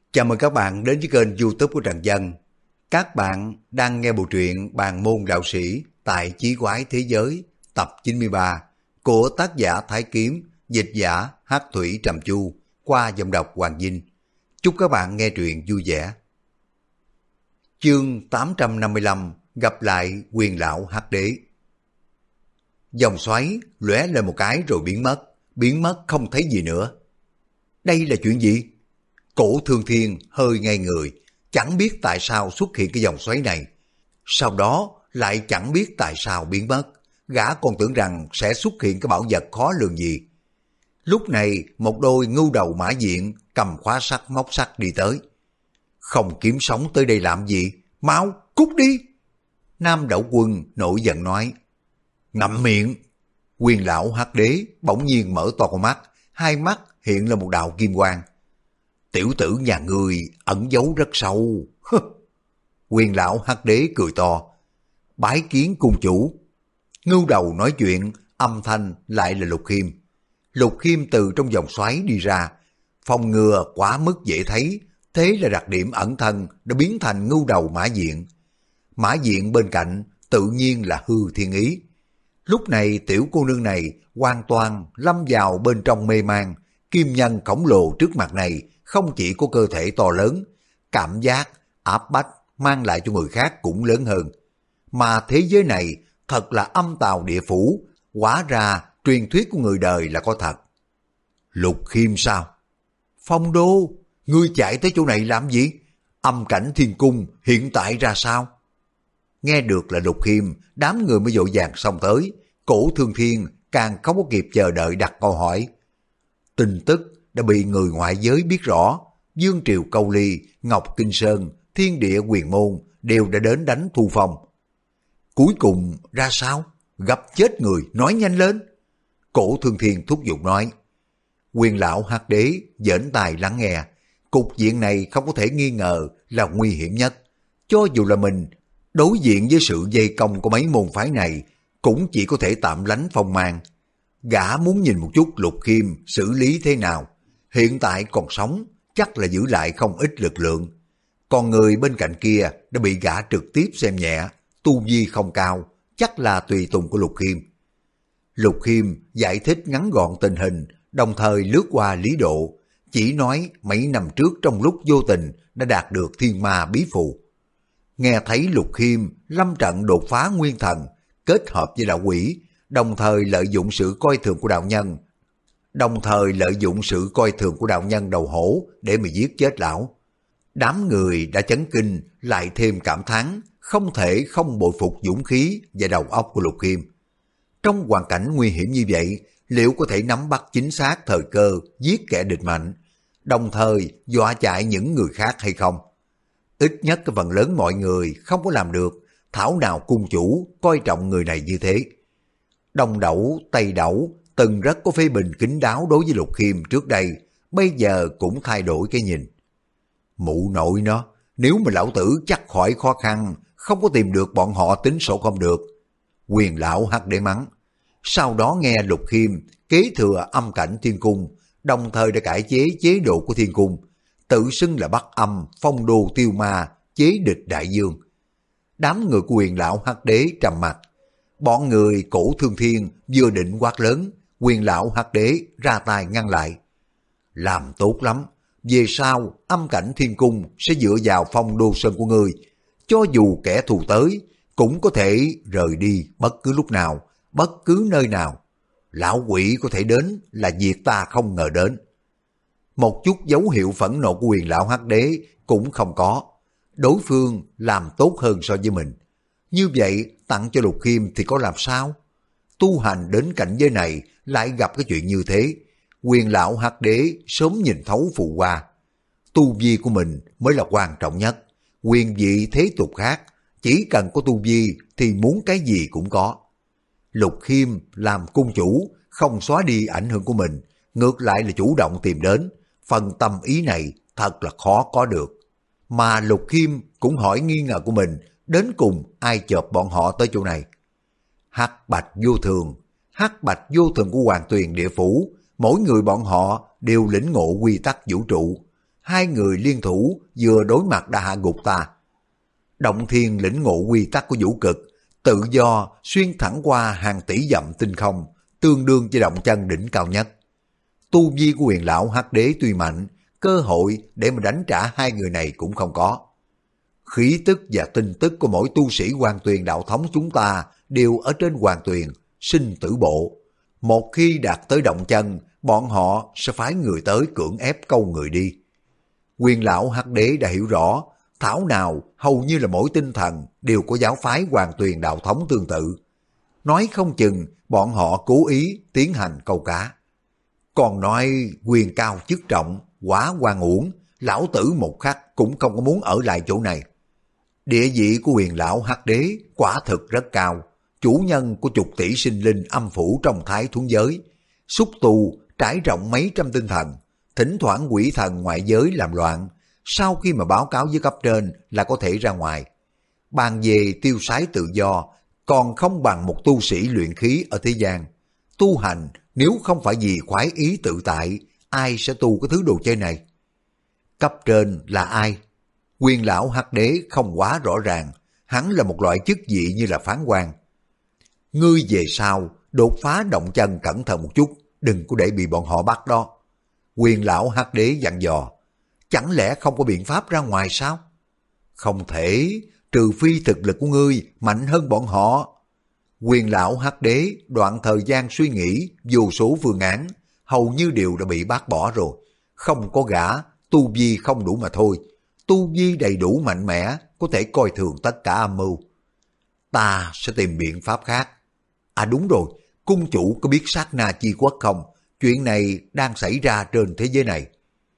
Chào mừng các bạn đến với kênh YouTube của Trần Dân. Các bạn đang nghe bộ truyện Bàn môn đạo sĩ tại Chí quái thế giới tập 93 của tác giả Thái Kiếm, dịch giả Hắc Thủy Trầm Chu qua giọng đọc Hoàng Vinh. Chúc các bạn nghe truyện vui vẻ. Chương 855 gặp lại Quyền lão Hắc Đế. Dòng xoáy lóe lên một cái rồi biến mất không thấy gì nữa. Đây là chuyện gì? Cổ Thương Thiên hơi ngây người, chẳng biết tại sao xuất hiện cái dòng xoáy này. Sau đó lại chẳng biết tại sao biến mất, gã còn tưởng rằng sẽ xuất hiện cái bảo vật khó lường gì. Lúc này một đôi ngưu đầu mã diện cầm khóa sắt móc sắt đi tới. Không kiếm sống tới đây làm gì, mau cút đi. Nam Đẩu Quân nổi giận nói. Ngậm miệng. Quyền lão Hắc Đế bỗng nhiên mở to con mắt, hai mắt hiện lên một đạo kim quang. Tiểu tử nhà ngươi ẩn giấu rất sâu. Quyền lão Hắc Đế cười to. Bái kiến cung chủ. Ngưu đầu nói chuyện, âm thanh lại là Lục Khiêm. Lục Khiêm từ trong vòng xoáy đi ra, phòng ngừa quá mức dễ thấy, thế là đặc điểm ẩn thân đã biến thành ngưu đầu mã diện. Mã diện bên cạnh tự nhiên là Hư Thiên Ý. Lúc này tiểu cô nương này hoàn toàn lâm vào bên trong mê man. Kim nhân khổng lồ trước mặt này không chỉ có cơ thể to lớn, cảm giác áp bách mang lại cho người khác cũng lớn hơn. Mà thế giới này thật là âm tào địa phủ, hóa ra truyền thuyết của người đời là có thật. Lục Khiêm sao? Phong Đô, ngươi chạy tới chỗ này làm gì? Âm cảnh thiên cung hiện tại ra sao? Nghe được là Lục Khiêm, đám người mới vội vàng xông tới. Cổ Thương Thiên càng không có kịp chờ đợi đặt câu hỏi. Tin tức đã bị người ngoại giới biết rõ. Dương Triều Câu Ly, Ngọc Kinh Sơn, Thiên Địa Quyền Môn đều đã đến đánh Thu Phong. Cuối cùng ra sao? Gặp chết người, nói nhanh lên. Cổ Thương Thiên thúc giục nói. Quyền lão Hắc Đế dễn tài lắng nghe. Cục diện này không có thể nghi ngờ là nguy hiểm nhất. Cho dù là mình đối diện với sự dây công của mấy môn phái này, cũng chỉ có thể tạm lánh phong mang. Gã muốn nhìn một chút Lục Khiêm xử lý thế nào. Hiện tại còn sống, chắc là giữ lại không ít lực lượng. Còn người bên cạnh kia đã bị gã trực tiếp xem nhẹ, tu vi không cao, chắc là tùy tùng của Lục Khiêm. Lục Khiêm giải thích ngắn gọn tình hình, đồng thời lướt qua Lý Độ, chỉ nói mấy năm trước trong lúc vô tình đã đạt được thiên ma bí phù. Nghe thấy Lục Khiêm lâm trận đột phá nguyên thần, kết hợp với đạo quỷ, đồng thời lợi dụng sự coi thường của đạo nhân đầu hổ để mà giết chết lão. Đám người đã chấn kinh lại thêm cảm thán, không thể không bội phục dũng khí và đầu óc của Lục Khiêm. Trong hoàn cảnh nguy hiểm như vậy, liệu có thể nắm bắt chính xác thời cơ giết kẻ địch mạnh, đồng thời dọa chạy những người khác hay không? Ít nhất cái phần lớn mọi người không có làm được, thảo nào cung chủ coi trọng người này như thế. Đông Đẩu, Tây Đẩu từng rất có phê bình kín đáo đối với Lục Khiêm trước đây, bây giờ cũng thay đổi cái nhìn. Mụ nội nó, nếu mà lão tử chắc khỏi khó khăn, không có tìm được bọn họ tính sổ không được. Quyền lão Hắc Đế mắng. Sau đó nghe Lục Khiêm kế thừa âm cảnh thiên cung, đồng thời đã cải chế chế độ của thiên cung, tự xưng là Bắc Âm, Phong Đô Tiêu Ma, chế địch đại dương. Đám người của Quyền lão Hắc Đế trầm mặt. Bọn người Cổ Thương Thiên vừa định quát lớn, Quyền lão Hắc Đế ra tay ngăn lại. Làm tốt lắm, về sau âm cảnh thiên cung sẽ dựa vào Phong Đô Sơn của ngươi, cho dù kẻ thù tới cũng có thể rời đi bất cứ lúc nào, bất cứ nơi nào. Lão quỷ có thể đến là việc ta không ngờ đến. Một chút dấu hiệu phẫn nộ của Quyền lão Hắc Đế cũng không có. Đối phương làm tốt hơn so với mình. Như vậy tặng cho Lục Khiêm thì có làm sao? Tu hành đến cảnh giới này lại gặp cái chuyện như thế. Quyền lão Hắc Đế sớm nhìn thấu phù hoa. Tu vi của mình mới là quan trọng nhất. Quyền vị thế tục khác, chỉ cần có tu vi thì muốn cái gì cũng có. Lục Khiêm làm cung chủ, không xóa đi ảnh hưởng của mình, ngược lại là chủ động tìm đến. Phần tâm ý này thật là khó có được. Mà Lục Khiêm cũng hỏi nghi ngờ của mình, đến cùng ai chộp bọn họ tới chỗ này. Hắc Bạch vô thường của Hoàng Tuyền địa phủ, mỗi người bọn họ đều lĩnh ngộ quy tắc vũ trụ. hai người liên thủ vừa đối mặt đã hạ gục ta. Động Thiên lĩnh ngộ quy tắc của vũ cực, tự do xuyên thẳng qua hàng tỷ dặm tinh không, tương đương với Động Chân đỉnh cao nhất. Tu vi của Huyền lão Hắc Đế tuy mạnh, cơ hội để mà đánh trả hai người này cũng không có. Khí tức và tinh tức của mỗi tu sĩ Hoàng Tuyền đạo thống chúng ta đều ở trên Hoàng Tuyền, sinh tử bộ. Một khi đạt tới Động Chân, bọn họ sẽ phái người tới cưỡng ép câu người đi. Huyền lão Hắc Đế đã hiểu rõ, thảo nào hầu như là mỗi tinh thần đều có giáo phái Hoàng Tuyền đạo thống tương tự. Nói không chừng bọn họ cố ý tiến hành câu cá. Còn nói quyền cao chức trọng, quá oan uổng, lão tử một khắc cũng không có muốn ở lại chỗ này. Địa vị của Huyền lão Hắc Đế quả thực rất cao, chủ nhân của chục tỷ sinh linh âm phủ trong thái thuấn giới, xúc tu trải rộng mấy trăm tinh thần, thỉnh thoảng quỷ thần ngoại giới làm loạn, sau khi mà báo cáo với cấp trên là có thể ra ngoài. Bàn về tiêu sái tự do, còn không bằng một tu sĩ luyện khí ở thế gian. Tu hành nếu không phải vì khoái ý tự tại, ai sẽ tu cái thứ đồ chơi này? Cấp trên là ai? Huyền lão Hắc Đế không quá rõ ràng, hắn là một loại chức vị như là phán quan. Ngươi về sau, đột phá Động Chân cẩn thận một chút, đừng có để bị bọn họ bắt đó. Huyền lão Hắc Đế dặn dò, chẳng lẽ không có biện pháp ra ngoài sao? Không thể, trừ phi thực lực của ngươi mạnh hơn bọn họ. Huyền lão Hắc Đế đoạn thời gian suy nghĩ vô số phương án, hầu như đều đã bị bác bỏ rồi. Không có gã, tu vi không đủ mà thôi. Tu vi đầy đủ mạnh mẽ, có thể coi thường tất cả âm mưu. Ta sẽ tìm biện pháp khác. À đúng rồi, cung chủ có biết sát na chi quốc không? Chuyện này đang xảy ra trên thế giới này.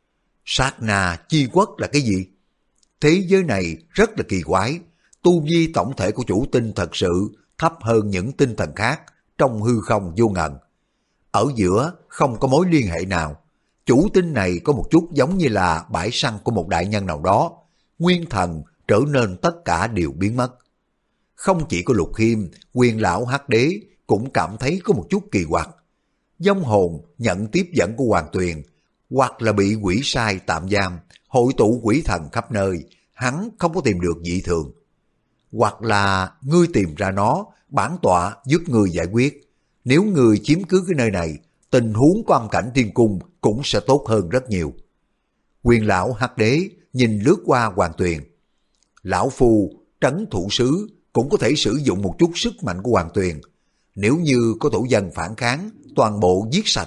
Sát na chi quốc là cái gì? Thế giới này rất là kỳ quái. Tu vi tổng thể của chủ tinh thật sự thấp hơn những tinh thần khác trong hư không vô ngần. Ở giữa không có mối liên hệ nào. Chủ tinh này có một chút giống như là bãi săn của một đại nhân nào đó. Nguyên thần trở nên tất cả đều biến mất. Không chỉ có Lục Khiêm, Huyền lão Hắc Đế cũng cảm thấy có một chút kỳ quặc. Vong hồn nhận tiếp dẫn của Hoàng Tuyền, hoặc là bị quỷ sai tạm giam, hội tụ quỷ thần khắp nơi, hắn không có tìm được dị thường. Hoặc là ngươi tìm ra nó, bản tọa giúp ngươi giải quyết. Nếu ngươi chiếm cứ cái nơi này, tình huống của âm cảnh thiên cung cũng sẽ tốt hơn rất nhiều. Huyền lão Hắc Đế nhìn lướt qua Hoàng Tuyền. Lão phu trấn thủ sứ cũng có thể sử dụng một chút sức mạnh của Hoàng Tuyền. Nếu như có thổ dân phản kháng, toàn bộ giết sạch.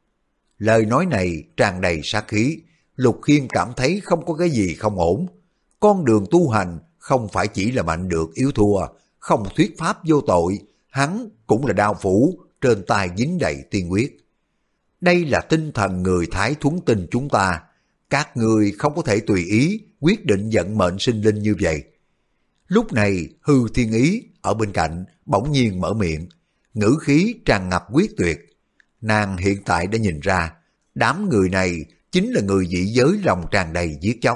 Lời nói này tràn đầy sát khí, Lục Khiêm cảm thấy không có cái gì không ổn. Con đường tu hành không phải chỉ là mạnh được yếu thua, không thuyết pháp vô tội, hắn cũng là đao phủ, trên tay dính đầy tiên huyết. Đây là tinh thần người Thái Thuấn Tinh chúng ta, các người không có thể tùy ý quyết định vận mệnh sinh linh như vậy. Lúc này Hư Thiên Ý ở bên cạnh bỗng nhiên mở miệng, ngữ khí tràn ngập quyết tuyệt. Nàng hiện tại đã nhìn ra, đám người này chính là người dị giới lòng tràn đầy giết chóc.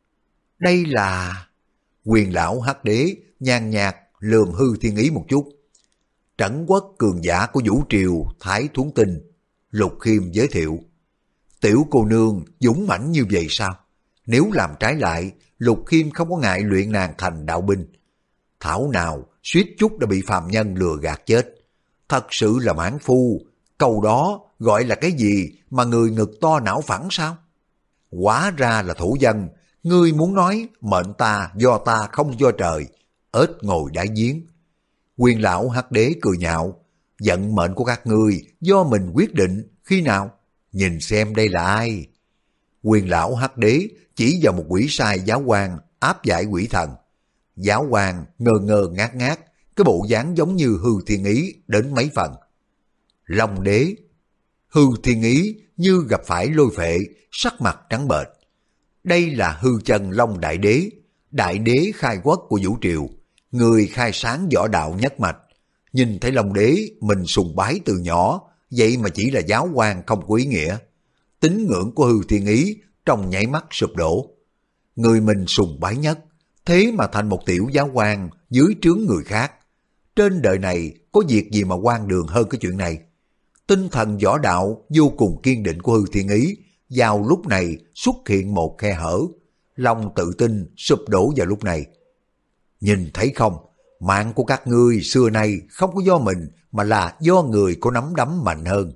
Đây là... Huyền lão Hắc Đế nhàn nhạt lườm Hư Thiên Ý một chút. Trấn quốc cường giả của Vũ Triều Thái Thuấn Tinh, Lục Khiêm giới thiệu. Tiểu cô nương dũng mãnh như vậy sao? Nếu làm trái lại, Lục Khiêm không có ngại luyện nàng thành đạo binh. Thảo nào suýt chút đã bị phàm nhân lừa gạt chết. Thật sự là mãn phu, câu đó gọi là cái gì mà người ngực to não phẳng sao? Hóa ra là thổ dân, ngươi muốn nói mệnh ta do ta không do trời, ếch ngồi đáy giếng. Huyền lão Hắc Đế cười nhạo, vận mệnh của các ngươi do mình quyết định, khi nào? Nhìn xem đây là ai? Huyền lão Hắc Đế chỉ vào một quỷ sai giáo quan áp giải quỷ thần. Giáo quan ngơ ngơ ngác ngác, cái bộ dáng giống như Hư Thiên Ý đến mấy phần. Long đế. Hư Thiên Ý như gặp phải lôi phệ, sắc mặt trắng bệch. Đây là hư chân Long đại đế khai quốc của Vũ Triều, người khai sáng võ đạo nhất mạch. Nhìn thấy Long đế mình sùng bái từ nhỏ, vậy mà chỉ là giáo quan không có ý nghĩa. Tín ngưỡng của Hư Thiên Ý trong nháy mắt sụp đổ. Người mình sùng bái nhất, thế mà thành một tiểu giáo quan dưới trướng người khác. Trên đời này có việc gì mà quan đường hơn cái chuyện này? Tinh thần võ đạo vô cùng kiên định của Hư Thiên Ý Vào lúc này xuất hiện một khe hở, lòng tự tin sụp đổ vào lúc này. Nhìn thấy không, mạng của các ngươi xưa nay không có do mình mà là do người có nắm đấm mạnh hơn.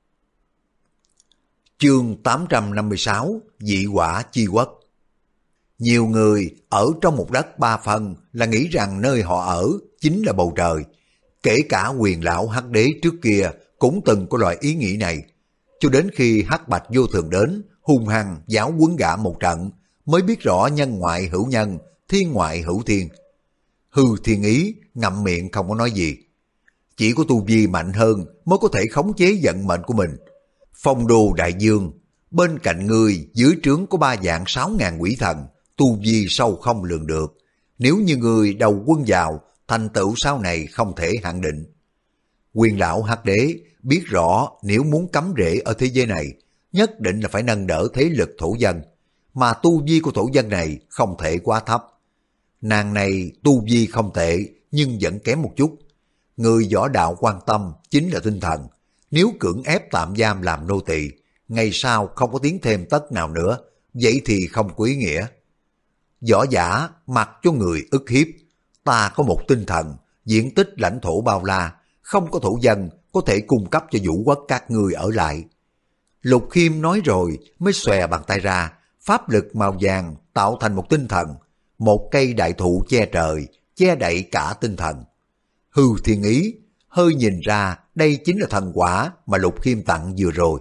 Chương 856 Dị quả chi quốc. Nhiều người ở trong một đất ba phân là nghĩ rằng nơi họ ở chính là bầu trời. Kể cả Quyền lão Hắc Đế trước kia cũng từng có loại ý nghĩ này. Cho đến khi Hắc Bạch Vô Thường đến, hung hăng giáo huấn gã một trận, mới biết rõ nhân ngoại hữu nhân, thiên ngoại hữu thiên. Hư Thiên Ý ngậm miệng không có nói gì. Chỉ có tu vi mạnh hơn mới có thể khống chế vận mệnh của mình. Phong đô đại dương, bên cạnh ngươi dưới trướng có 3 vạn 6 ngàn quỷ thần, tu vi sâu không lường được. Nếu như ngươi đầu quân vào, thành tựu sau này không thể hạn định. Quyền lão Hắc Đế biết rõ nếu muốn cắm rễ ở thế giới này, nhất định là phải nâng đỡ thế lực thổ dân, mà tu vi của thổ dân này không thể quá thấp. Nàng này tu vi không tệ nhưng vẫn kém một chút. Người võ đạo quan tâm chính là tinh thần. Nếu cưỡng ép tạm giam làm nô tỳ, ngày sau không có tiến thêm tất nào nữa, vậy thì không có ý nghĩa. Võ giả mặc cho người ức hiếp. Ta có một tinh thần, diện tích lãnh thổ bao la, không có thổ dân có thể cung cấp cho vũ quốc các ngươi ở lại. Lục Khiêm nói rồi mới xòe bàn tay ra, pháp lực màu vàng tạo thành một tinh thần, một cây đại thụ che trời, che đậy cả tinh thần. Hư Thiên Ý hơi nhìn ra đây chính là thần quả mà Lục Khiêm tặng vừa rồi.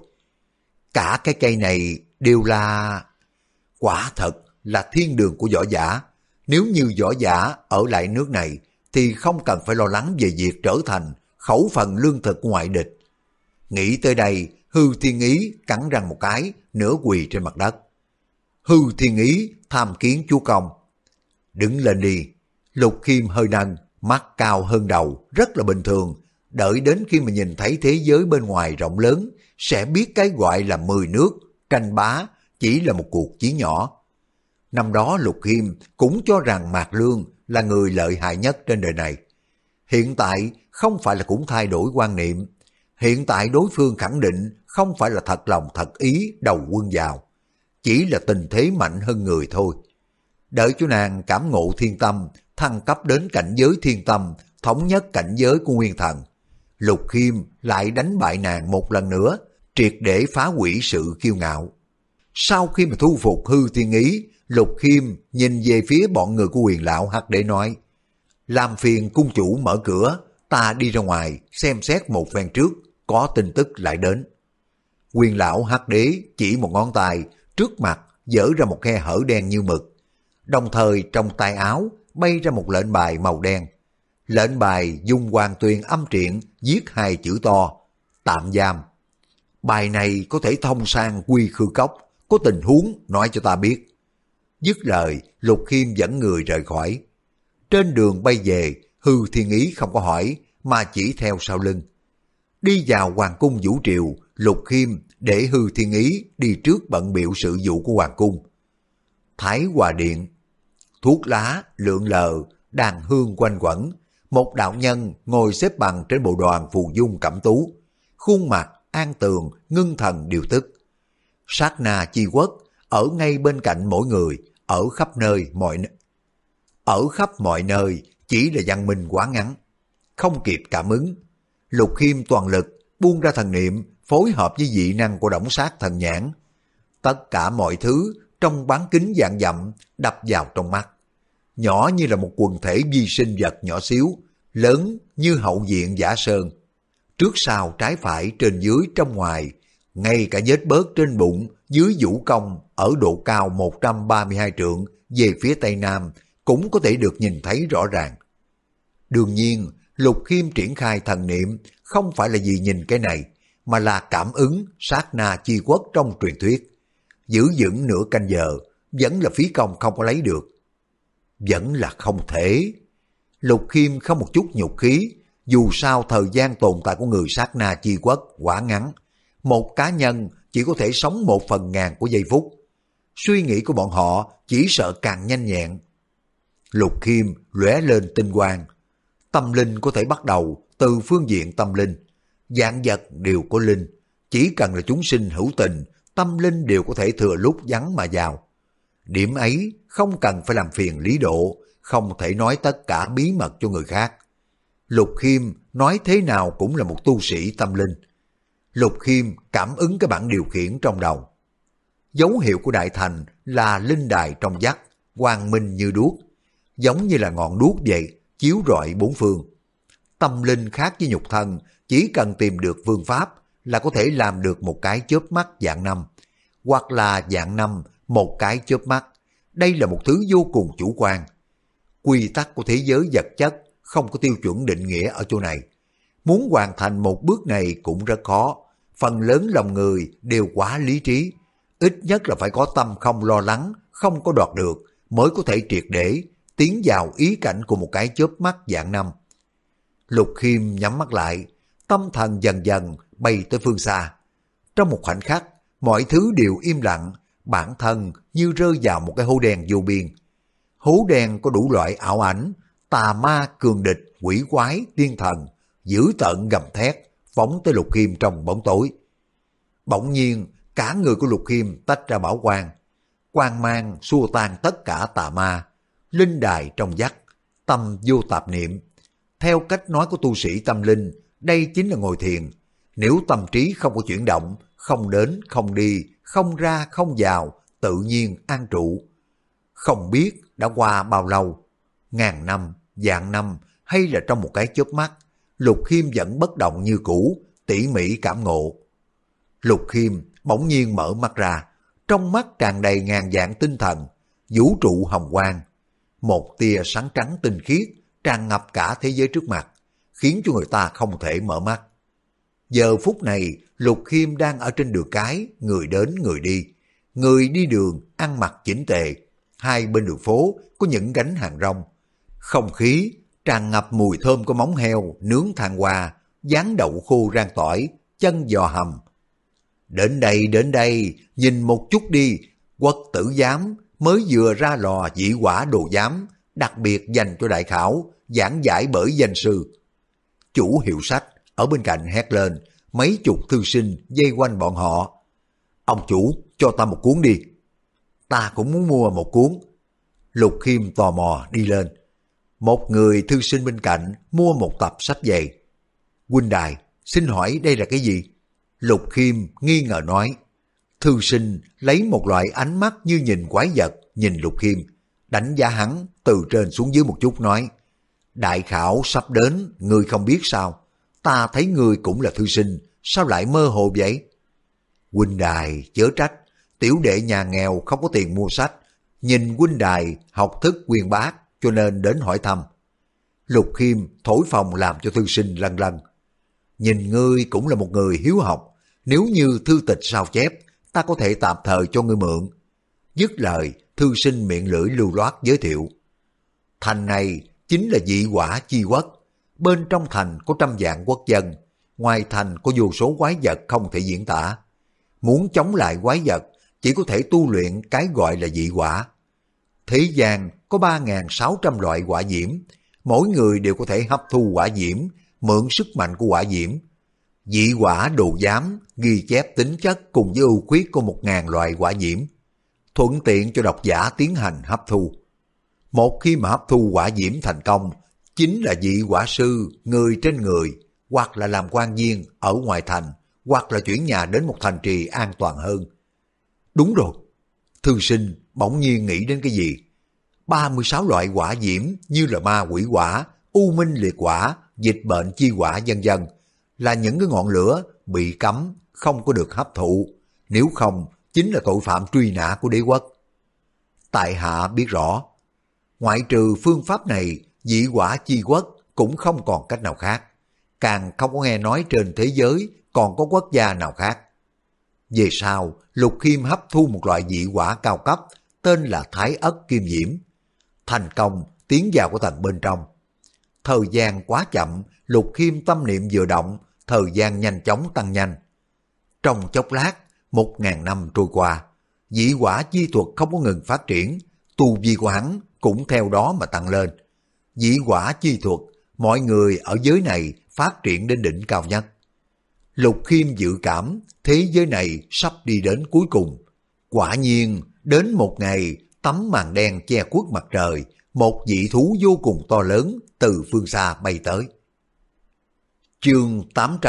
Cả cái cây này đều là... Quả thật là thiên đường của võ giả. Nếu như võ giả ở lại nước này thì không cần phải lo lắng về việc trở thành khẩu phần lương thực của ngoại địch. Nghĩ tới đây, Hư Thiên Ý cắn răng một cái, nửa quỳ trên mặt đất. Hư Thiên Ý tham kiến chúa công. Đứng lên đi. Lục Khiêm hơi nâng, mắt cao hơn đầu, rất là bình thường. Đợi đến khi mà nhìn thấy thế giới bên ngoài rộng lớn, sẽ biết cái gọi là 10 nước, tranh bá, chỉ là một cuộc chiến nhỏ. Năm đó Lục Khiêm cũng cho rằng Mạc Lương là người lợi hại nhất trên đời này. Hiện tại không phải là cũng thay đổi quan niệm. Hiện tại đối phương khẳng định không phải là thật lòng thật ý đầu quân vào. Chỉ là tình thế mạnh hơn người thôi. Đợi cho nàng cảm ngộ thiên tâm, thăng cấp đến cảnh giới thiên tâm, thống nhất cảnh giới của nguyên thần. Lục Khiêm lại đánh bại nàng một lần nữa, triệt để phá hủy sự kiêu ngạo. Sau khi mà thu phục Hư Thiên Ý, Lục Khiêm nhìn về phía bọn người của Quyền lão Hắc Đế nói: làm phiền cung chủ mở cửa, ta đi ra ngoài xem xét một phen trước, có tin tức lại đến. Quyền lão Hắc Đế chỉ một ngón tay, trước mặt dở ra một khe hở đen như mực. Đồng thời trong tay áo bay ra một lệnh bài màu đen. Lệnh bài dung hoàng tuyền âm triện viết 2 chữ to: tạm giam. Bài này có thể thông sang Quy Khư Cốc, có tình huống nói cho ta biết. Dứt lời, Lục Khiêm dẫn người rời khỏi. Trên đường bay về, Hư Thiên Ý không có hỏi, mà chỉ theo sau lưng. Đi vào hoàng cung vũ triều, Lục Khiêm để Hư Thiên Ý đi trước bận biểu sự vụ của hoàng cung. Thái Hòa Điện, thuốc lá lượn lờ, đàn hương quanh quẩn. Một đạo nhân ngồi xếp bằng trên bộ đoàn phù dung cẩm tú, khuôn mặt an tường, ngưng thần điều tức. Sát na chi quốc ở ngay bên cạnh mỗi người, ở khắp mọi nơi chỉ là văn minh quá ngắn, không kịp cảm ứng. Lục Khiêm toàn lực buông ra thần niệm, phối hợp với dị năng của Đổng Sát thần nhãn. Tất cả mọi thứ trong bán kính vạn dặm đập vào trong mắt, nhỏ như là một quần thể vi sinh vật nhỏ xíu, lớn như hậu viện Giả Sơn. Trước sau trái phải trên dưới trong ngoài, ngay cả vết bớt trên bụng dưới vũ công ở độ cao 132 trượng về phía tây nam cũng có thể được nhìn thấy rõ ràng. Đương nhiên, Lục Khiêm triển khai thần niệm không phải là vì nhìn cái này, mà là cảm ứng sát na chi quốc trong truyền thuyết. Giữ vững nửa canh giờ, vẫn là phí công không có lấy được. Vẫn là không thể. Lục Khiêm không một chút nhục khí, dù sao thời gian tồn tại của người sát na chi quốc quá ngắn. Một cá nhân chỉ có thể sống 1/1000 của giây phút. Suy nghĩ của bọn họ chỉ sợ càng nhanh nhẹn. Lục Khiêm lóe lên tinh quang. Tâm linh có thể bắt đầu từ phương diện tâm linh. Vạn vật đều có linh. Chỉ cần là chúng sinh hữu tình, tâm linh đều có thể thừa lúc vắng mà vào. Điểm ấy không cần phải làm phiền Lý Độ, không thể nói tất cả bí mật cho người khác. Lục Khiêm nói thế nào cũng là một tu sĩ tâm linh. Lục Khiêm cảm ứng cái bảng điều khiển trong đầu. Dấu hiệu của đại thành là linh đài trong vắt, quang minh như đuốc, giống như là ngọn đuốc vậy, chiếu rọi bốn phương. Tâm linh khác với nhục thân, chỉ cần tìm được phương pháp là có thể làm được một cái chớp mắt dạng năm, hoặc là dạng năm một cái chớp mắt. Đây là một thứ vô cùng chủ quan. Quy tắc của thế giới vật chất không có tiêu chuẩn định nghĩa ở chỗ này. Muốn hoàn thành một bước này cũng rất khó. Phần lớn lòng người đều quá lý trí. Ít nhất là phải có tâm không lo lắng, không có đoạt được, mới có thể triệt để tiến vào ý cảnh của một cái chớp mắt dạng năm. Lục Khiêm nhắm mắt lại, tâm thần dần dần bay tới phương xa. Trong một khoảnh khắc, mọi thứ đều im lặng, bản thân như rơi vào một cái hố đen vô biên. Hố đen có đủ loại ảo ảnh, tà ma, cường địch, quỷ quái, tiên thần, dữ tợn gầm thét, phóng tới Lục Khiêm trong bóng tối. Bỗng nhiên, cả người của Lục Khiêm tách ra bảo quang, quang mang xua tan tất cả tà ma. Linh đài trong vắt, tâm vô tạp niệm. Theo cách nói của tu sĩ tâm linh, đây chính là ngồi thiền. Nếu tâm trí không có chuyển động, không đến, không đi, không ra, không vào, tự nhiên an trụ. Không biết đã qua bao lâu, ngàn năm, vạn năm, hay là trong một cái chớp mắt, Lục Khiêm vẫn bất động như cũ, tỉ mỉ cảm ngộ. Lục Khiêm bỗng nhiên mở mắt ra, trong mắt tràn đầy ngàn vạn tinh thần, vũ trụ hồng quang. Một tia sáng trắng tinh khiết tràn ngập cả thế giới trước mặt, khiến cho người ta không thể mở mắt. Giờ phút này, Lục Khiêm đang ở trên đường cái, người đến người đi. Người đi đường ăn mặc chỉnh tề, hai bên đường phố có những gánh hàng rong. Không khí tràn ngập mùi thơm của móng heo, nướng than hoa, dán đậu khô rang tỏi, chân giò hầm. Đến đây, nhìn một chút đi, Quốc tử giám mới vừa ra lò dị quả đồ giám, đặc biệt dành cho đại khảo, giảng giải bởi danh sư. Chủ hiệu sách ở bên cạnh hét lên, mấy chục thư sinh vây quanh bọn họ. Ông chủ, cho ta một cuốn đi. Ta cũng muốn mua một cuốn. Lục Khiêm tò mò đi lên. Một người thư sinh bên cạnh mua một tập sách dày. Huynh đài, xin hỏi đây là cái gì? Lục Khiêm nghi ngờ nói. Thư sinh lấy một loại ánh mắt như nhìn quái vật, nhìn Lục Khiêm, đánh giá hắn từ trên xuống dưới một chút nói. Đại khảo sắp đến, ngươi không biết sao? Ta thấy ngươi cũng là thư sinh, sao lại mơ hồ vậy? Huynh đài chớ trách, tiểu đệ nhà nghèo không có tiền mua sách, nhìn huynh đài học thức uyên bác cho nên đến hỏi thăm. Lục Khiêm thổi phồng làm cho thư sinh lân lân. Nhìn ngươi cũng là một người hiếu học, nếu như thư tịch sao chép, ta có thể tạm thời cho ngươi mượn. Dứt lời, thư sinh miệng lưỡi lưu loát giới thiệu. Thành này chính là dị quả chi quốc, bên trong thành có trăm vạn quốc dân, ngoài thành có vô số quái vật không thể diễn tả. Muốn chống lại quái vật, chỉ có thể tu luyện cái gọi là dị quả. Thế gian có 3.600 loại quả diễm, mỗi người đều có thể hấp thu quả diễm, mượn sức mạnh của quả diễm. Dị quả đồ giám ghi chép tính chất cùng với ưu khuyết của 1.000 loại quả diễm, thuận tiện cho độc giả tiến hành hấp thu. Một khi mà hấp thu quả diễm thành công, chính là dị quả sư, người trên người, hoặc là làm quan viên ở ngoài thành, hoặc là chuyển nhà đến một thành trì an toàn hơn. Đúng rồi, thư sinh bỗng nhiên nghĩ đến cái gì? 36 loại quả diễm như là ma quỷ quả, u minh liệt quả, dịch bệnh chi quả vân vân là những cái ngọn lửa bị cấm, không có được hấp thụ, nếu không chính là tội phạm truy nã của đế quốc. Tại hạ biết rõ, ngoại trừ phương pháp này, dị quả chi quốc cũng không còn cách nào khác, càng không có nghe nói trên thế giới còn có quốc gia nào khác. Về sau, Lục Khiêm hấp thu một loại dị quả cao cấp tên là Thái Ất Kim Diễm, thành công tiến vào của tầng bên trong. Thời gian quá chậm, Lục Khiêm tâm niệm vừa động, thời gian nhanh chóng tăng nhanh. Trong chốc lát, 1.000 năm trôi qua, dị quả chi thuật không có ngừng phát triển, tu vi của hắn cũng theo đó mà tăng lên. Dị quả chi thuật, mọi người ở giới này phát triển đến đỉnh cao nhất. Lục Khiêm dự cảm thế giới này sắp đi đến cuối cùng. Quả nhiên, đến một ngày, tấm màn đen che khuất mặt trời, một dị thú vô cùng to lớn từ phương xa bay tới. Chương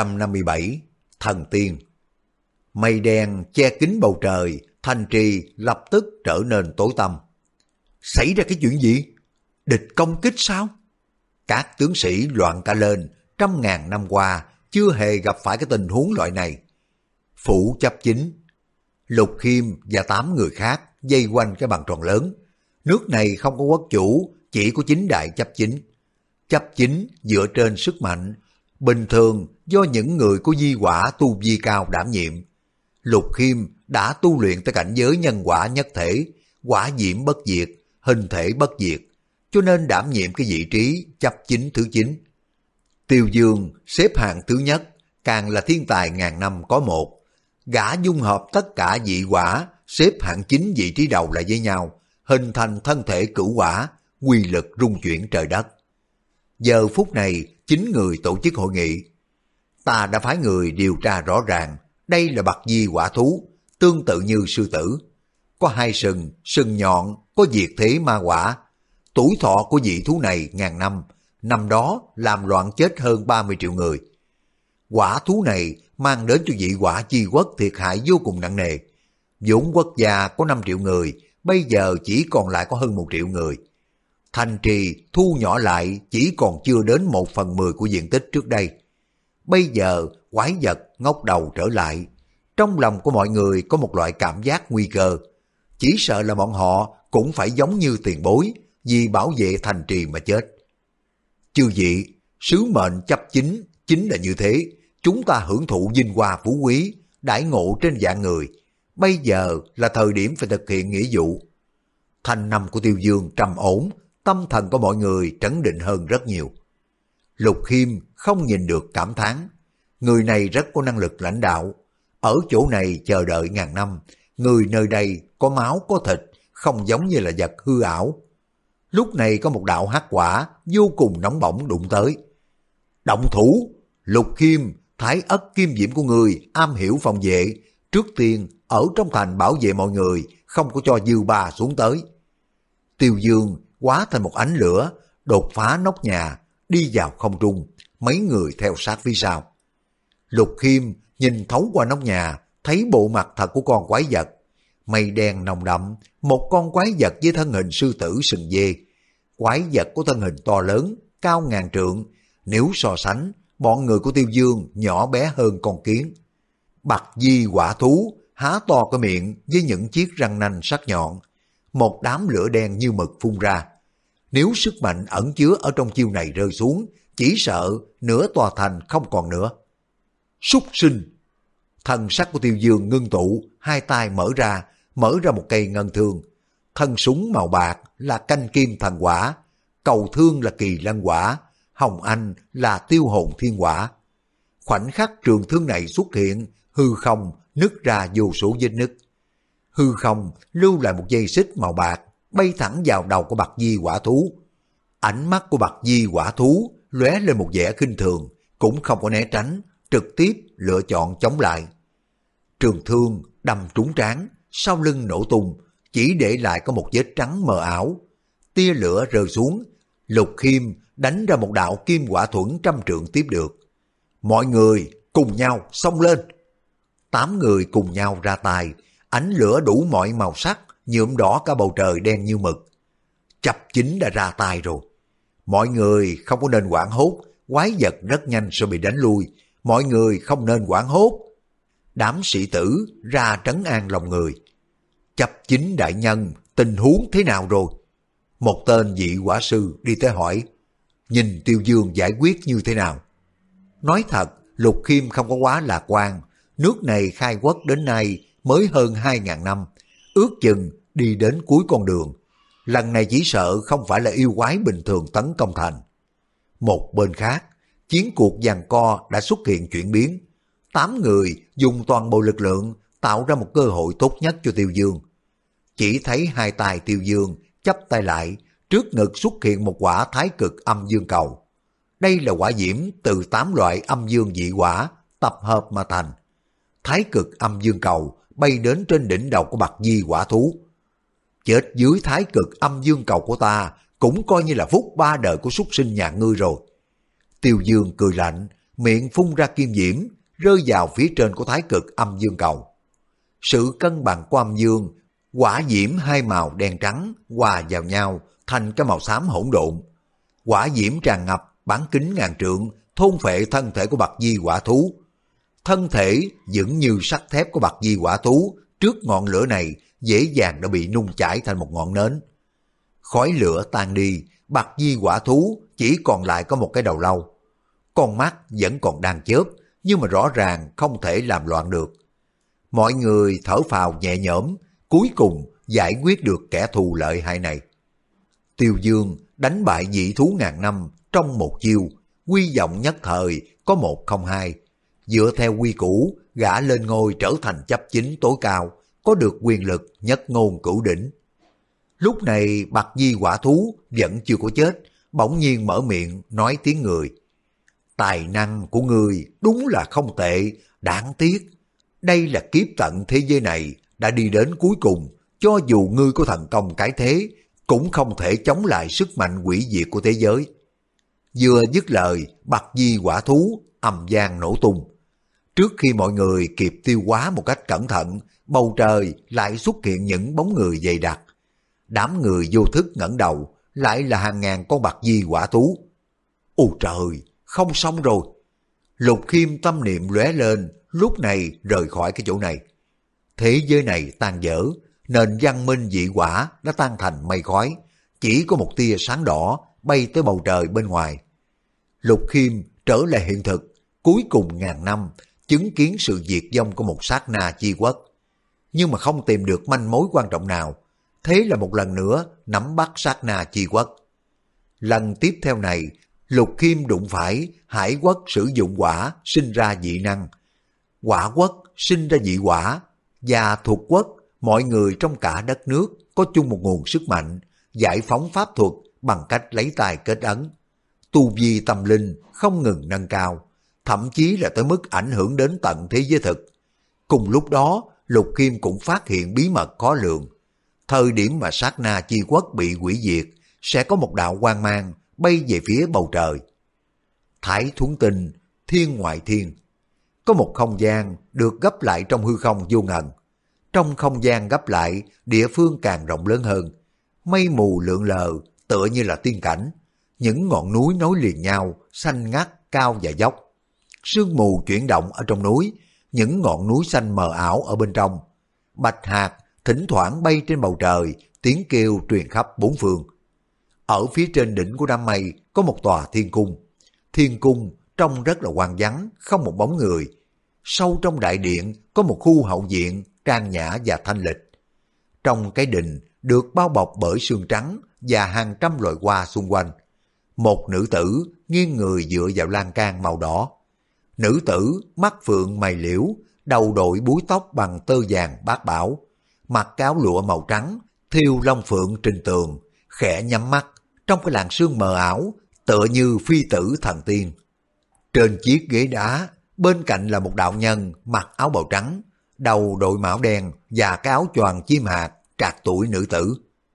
857 Thần Tiên. Mây đen che kín bầu trời, thành trì lập tức trở nên tối tăm. Xảy ra cái chuyện gì? Địch công kích sao? Các tướng sĩ loạn cả lên, 100.000 năm qua chưa hề gặp phải cái tình huống loại này. Phủ chấp chính, Lục Khiêm và 8 người khác dây quanh cái bàn tròn lớn. Nước này không có quốc chủ, chỉ có 9 đại chấp chính. Chấp chính dựa trên sức mạnh, bình thường do những người có di quả tu vi cao đảm nhiệm. Lục Khiêm đã tu luyện tới cảnh giới nhân quả nhất thể, quả diễm bất diệt, hình thể bất diệt, cho nên đảm nhiệm cái vị trí chấp chính thứ 9. Tiêu Dương xếp hạng thứ nhất, càng là thiên tài ngàn năm có một. Gã dung hợp tất cả dị quả, xếp hạng 9 vị trí đầu lại với nhau, hình thành thân thể cửu quả, quy lực rung chuyển trời đất. Giờ phút này, 9 người tổ chức hội nghị. Ta đã phái người điều tra rõ ràng, đây là bạc di quả thú, tương tự như sư tử. Có 2 sừng, sừng nhọn, có diệt thế ma quả. Tuổi thọ của vị thú này ngàn năm, năm đó làm loạn chết hơn 30 triệu người. Quả thú này mang đến cho vị quả chi quốc thiệt hại vô cùng nặng nề. Vốn quốc gia có 5 triệu người, bây giờ chỉ còn lại có hơn 1 triệu người. Thành trì thu nhỏ lại chỉ còn chưa đến 1/10 của diện tích trước đây. Bây giờ quái vật ngóc đầu trở lại. Trong lòng của mọi người có một loại cảm giác nguy cơ. Chỉ sợ là bọn họ cũng phải giống như tiền bối vì bảo vệ thành trì mà chết. Chư vị, sứ mệnh chấp chính chính là như thế. Chúng ta hưởng thụ vinh hoa phú quý, đãi ngộ trên vạn người. Bây giờ là thời điểm phải thực hiện nghĩa vụ. Thanh năm của Tiêu Dương trầm ổn, tâm thần của mọi người trấn định hơn rất nhiều. Lục Khiêm không nhìn được cảm thán. Người này rất có năng lực lãnh đạo. Ở chỗ này chờ đợi ngàn năm, người nơi đây có máu có thịt, không giống như là vật hư ảo. Lúc này có một đạo hắc quả vô cùng nóng bỏng đụng tới. Động thủ! Lục Khiêm, thái ất kim diễm của người am hiểu phòng vệ, trước tiên ở trong thành bảo vệ mọi người, không có cho dư ba xuống tới. Tiêu Dương hóa thành một ánh lửa, đột phá nóc nhà, đi vào không trung, mấy người theo sát phía sau. Lục Khiêm nhìn thấu qua nóc nhà, thấy bộ mặt thật của con quái vật. Mây đen nồng đậm, một con quái vật với thân hình sư tử sừng dê. Quái vật có thân hình to lớn, cao ngàn trượng, nếu so sánh, bọn người của Tiêu Dương nhỏ bé hơn con kiến. Bạc di quả thú há to cái miệng với những chiếc răng nanh sắc nhọn. Một đám lửa đen như mực phun ra. Nếu sức mạnh ẩn chứa ở trong chiêu này rơi xuống, chỉ sợ nửa tòa thành không còn nữa. Súc sinh! Thần sắc của Tiêu Dương ngưng tụ, hai tay mở ra một cây ngân thương. Thân súng màu bạc là canh kim thần quả, cầu thương là kỳ lân quả, hồng anh là tiêu hồn thiên quả. Khoảnh khắc trường thương này xuất hiện, hư không nứt ra vô số vết nứt. Hư không lưu lại một dây xích màu bạc, bay thẳng vào đầu của bạc di quả thú. Ánh mắt của bạc di quả thú lóe lên một vẻ khinh thường, cũng không có né tránh, trực tiếp lựa chọn chống lại. Trường thương đâm trúng trán, sau lưng nổ tung, chỉ để lại có một vết trắng mờ ảo. Tia lửa rơi xuống, Lục Khiêm đánh ra một đạo kim quả thuẫn 100 trượng tiếp được. Mọi người cùng nhau xông lên. 8 người cùng nhau ra tay, ánh lửa đủ mọi màu sắc, nhuộm đỏ cả bầu trời đen như mực. Chấp chính đã ra tay rồi. Mọi người không có nên hoảng hốt, quái vật rất nhanh sẽ bị đánh lui. Mọi người không nên hoảng hốt. Đám sĩ tử ra trấn an lòng người. Chấp chính đại nhân, tình huống thế nào rồi? Một tên dị quả sư đi tới hỏi. Nhìn Tiêu Dương giải quyết như thế nào? Nói thật, Lục Khiêm không có quá lạc quan. Nước này khai quốc đến nay mới hơn 2.000 năm. Ước chừng đi đến cuối con đường. Lần này chỉ sợ không phải là yêu quái bình thường tấn công thành. Một bên khác, chiến cuộc giằng co đã xuất hiện chuyển biến. 8 người dùng toàn bộ lực lượng tạo ra một cơ hội tốt nhất cho Tiêu Dương. Chỉ thấy hai tay Tiêu Dương chắp tay lại, trước ngực xuất hiện một quả thái cực âm dương cầu. Đây là quả diễm từ 8 loại âm dương dị quả tập hợp mà thành. Thái cực âm dương cầu bay đến trên đỉnh đầu của bạc di quả thú. Chết dưới thái cực âm dương cầu của ta cũng coi như là phúc ba đời của súc sinh nhà ngươi rồi. Tiêu Dương cười lạnh, miệng phun ra kim diễm, rơi vào phía trên của thái cực âm dương cầu. Sự cân bằng của âm dương, quả diễm hai màu đen trắng hòa vào nhau thành cái màu xám hỗn độn. Quả diễm tràn ngập, bán kính ngàn trượng, thôn phệ thân thể của bạc di quả thú. Thân thể vững như sắt thép của bạc di quả thú trước ngọn lửa này dễ dàng đã bị nung chảy thành một ngọn nến. Khói lửa tan đi, bạc di quả thú chỉ còn lại có một cái đầu lâu. Con mắt vẫn còn đang chớp, nhưng mà rõ ràng không thể làm loạn được. Mọi người thở phào nhẹ nhõm, cuối cùng giải quyết được kẻ thù lợi hại này. Tiêu Dương đánh bại dị thú ngàn năm trong một chiêu, quy vọng nhất thời có 1-0-2. Dựa theo quy củ, gã lên ngôi trở thành chấp chính tối cao, có được quyền lực nhất ngôn cửu đỉnh. Lúc này bạc di quả thú vẫn chưa có chết, bỗng nhiên mở miệng nói tiếng người. Tài năng của ngươi đúng là không tệ, đáng tiếc. Đây là kiếp tận thế giới này đã đi đến cuối cùng, cho dù ngươi có thần công cái thế, cũng không thể chống lại sức mạnh hủy diệt của thế giới. Vừa dứt lời, bạc di quả thú ầm vang nổ tung. Trước khi mọi người kịp tiêu hóa một cách cẩn thận, bầu trời lại xuất hiện những bóng người dày đặc. Đám người vô thức ngẩng đầu, lại là hàng ngàn con bạc di quả thú. Ôi trời, không xong rồi. Lục Khiêm tâm niệm lóe lên, lúc này rời khỏi cái chỗ này. Thế giới này tan vỡ, nền văn minh dị quả đã tan thành mây khói, chỉ có một tia sáng đỏ bay tới bầu trời bên ngoài. Lục Khiêm trở lại hiện thực, cuối cùng ngàn năm, chứng kiến sự diệt vong của một sát na chi quốc. Nhưng mà không tìm được manh mối quan trọng nào, thế là một lần nữa nắm bắt sát na chi quốc. Lần tiếp theo này, Lục Khiêm đụng phải hải quốc sử dụng quả sinh ra dị năng, quả quốc sinh ra dị quả, và thuộc quốc, mọi người trong cả đất nước có chung một nguồn sức mạnh, giải phóng pháp thuật bằng cách lấy tay kết ấn. Tu vi tâm linh không ngừng nâng cao, thậm chí là tới mức ảnh hưởng đến tận thế giới thực. Cùng lúc đó, Lục Khiêm cũng phát hiện bí mật khó lường. Thời điểm mà sát na chi quốc bị hủy diệt, sẽ có một đạo quang mang bay về phía bầu trời. Thái Thuấn Tinh, thiên ngoại thiên. Có một không gian được gấp lại trong hư không vô ngần. Trong không gian gấp lại, địa phương càng rộng lớn hơn. Mây mù lượn lờ, tựa như là tiên cảnh. Những ngọn núi nối liền nhau, xanh ngắt, cao và dốc. Sương mù chuyển động ở trong núi, những ngọn núi xanh mờ ảo ở bên trong. Bạch hạt thỉnh thoảng bay trên bầu trời, tiếng kêu truyền khắp bốn phương. Ở phía trên đỉnh của đám mây có một tòa thiên cung. Thiên cung trông rất là hoang vắng, không một bóng người. Sâu trong đại điện có một khu hậu viện trang nhã và thanh lịch. Trong cái đình được bao bọc bởi sương trắng và hàng trăm loài hoa xung quanh. Một nữ tử nghiêng người dựa vào lan can màu đỏ. Nữ tử mắt phượng mày liễu, đầu đội búi tóc bằng tơ vàng bát bảo, mặc áo lụa màu trắng, thêu long phượng trình tường, khẽ nhắm mắt, trong cái làn sương mờ ảo, tựa như phi tử thần tiên. Trên chiếc ghế đá, bên cạnh là một đạo nhân mặc áo bào trắng, đầu đội mão đen và cái áo choàng chim hạt trạc tuổi nữ tử.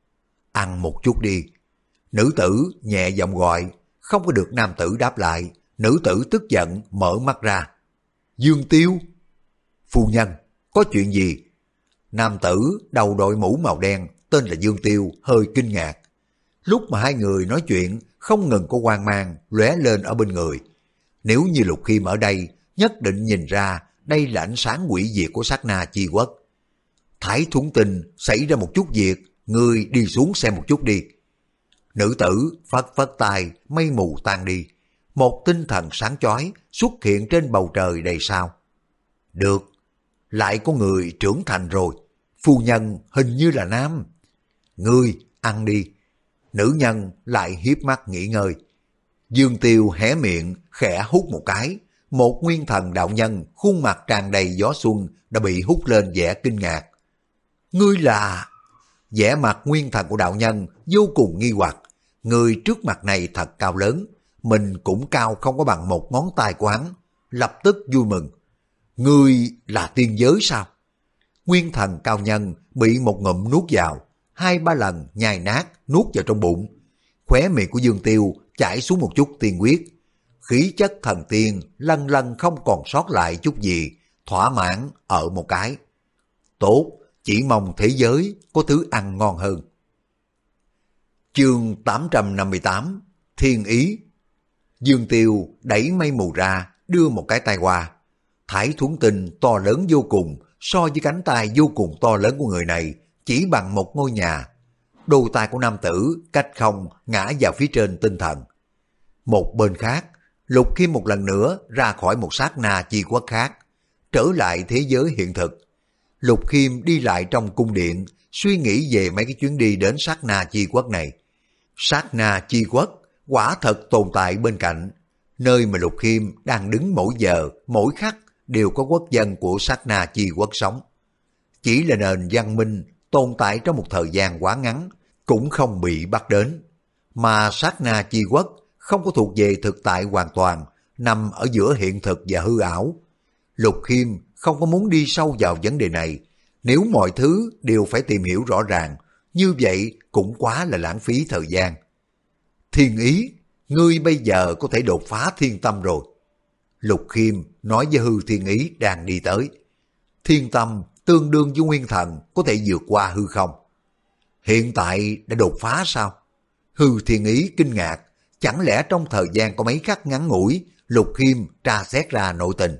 Ăn một chút đi. Nữ tử nhẹ giọng gọi, không có được nam tử đáp lại. Nữ tử tức giận mở mắt ra. Dương Tiêu. Phu nhân, có chuyện gì? Nam tử đầu đội mũ màu đen tên là Dương Tiêu hơi kinh ngạc. Lúc mà hai người nói chuyện không ngừng có quang mang lóe lên ở bên người. Nếu như Lục Khiêm ở đây nhất định nhìn ra đây là ánh sáng hủy diệt của sát na chi quốc. Thái Thuấn Tinh xảy ra một chút việc, ngươi đi xuống xem một chút đi. Nữ tử phất phất tay, mây mù tan đi. Một tinh thần sáng chói xuất hiện trên bầu trời đầy sao. Được, lại có người trưởng thành rồi. Phu nhân hình như là nam. Ngươi ăn đi. Nữ nhân lại hiếp mắt nghỉ ngơi. Dương Tiêu hé miệng khẽ hút một cái. Một nguyên thần đạo nhân khuôn mặt tràn đầy gió xuân đã bị hút lên vẻ kinh ngạc. Ngươi là... Vẻ mặt nguyên thần của đạo nhân vô cùng nghi hoặc. Người trước mặt này thật cao lớn, mình cũng cao không có bằng một ngón tay của hắn. lập tức vui mừng. Ngươi là tiên giới sao? Nguyên thần cao nhân bị một ngụm nuốt vào, 2-3 lần nhai nát nuốt vào trong bụng. Khóe miệng của Dương Tiêu chảy xuống một chút tiên huyết. Khí chất thần tiên lần lần không còn sót lại chút gì, thỏa mãn ở một cái. Tốt, chỉ mong thế giới có thứ ăn ngon hơn. Chương 858 Thiên Ý. Dương Tiêu đẩy mây mù ra, đưa một cái tay qua. Thải thuẫn tinh to lớn vô cùng, so với cánh tay vô cùng to lớn của người này, chỉ bằng một ngôi nhà. Đôi tay của nam tử cách không ngã vào phía trên tinh thần. Một bên khác, Lục Khiêm một lần nữa ra khỏi một sát na chi quốc khác, trở lại thế giới hiện thực. Lục Khiêm đi lại trong cung điện, suy nghĩ về mấy cái chuyến đi đến sát na chi quốc này. Sát na chi quốc quả thật tồn tại bên cạnh, nơi mà Lục Khiêm đang đứng mỗi giờ, mỗi khắc đều có quốc dân của sát na chi quốc sống. Chỉ là nền văn minh tồn tại trong một thời gian quá ngắn, cũng không bị bắt đến. Mà sát na chi quốc không có thuộc về thực tại hoàn toàn, nằm ở giữa hiện thực và hư ảo. Lục Khiêm không có muốn đi sâu vào vấn đề này, nếu mọi thứ đều phải tìm hiểu rõ ràng, như vậy cũng quá là lãng phí thời gian. Thiên Ý, ngươi bây giờ có thể đột phá thiên tâm rồi. Lục Khiêm nói với Hư Thiên Ý đang đi tới. Thiên tâm tương đương với nguyên thần, có thể vượt qua hư không. Hiện tại đã đột phá sao? Hư Thiên Ý kinh ngạc, chẳng lẽ trong thời gian có mấy khắc ngắn ngủi, Lục Khiêm tra xét ra nội tình.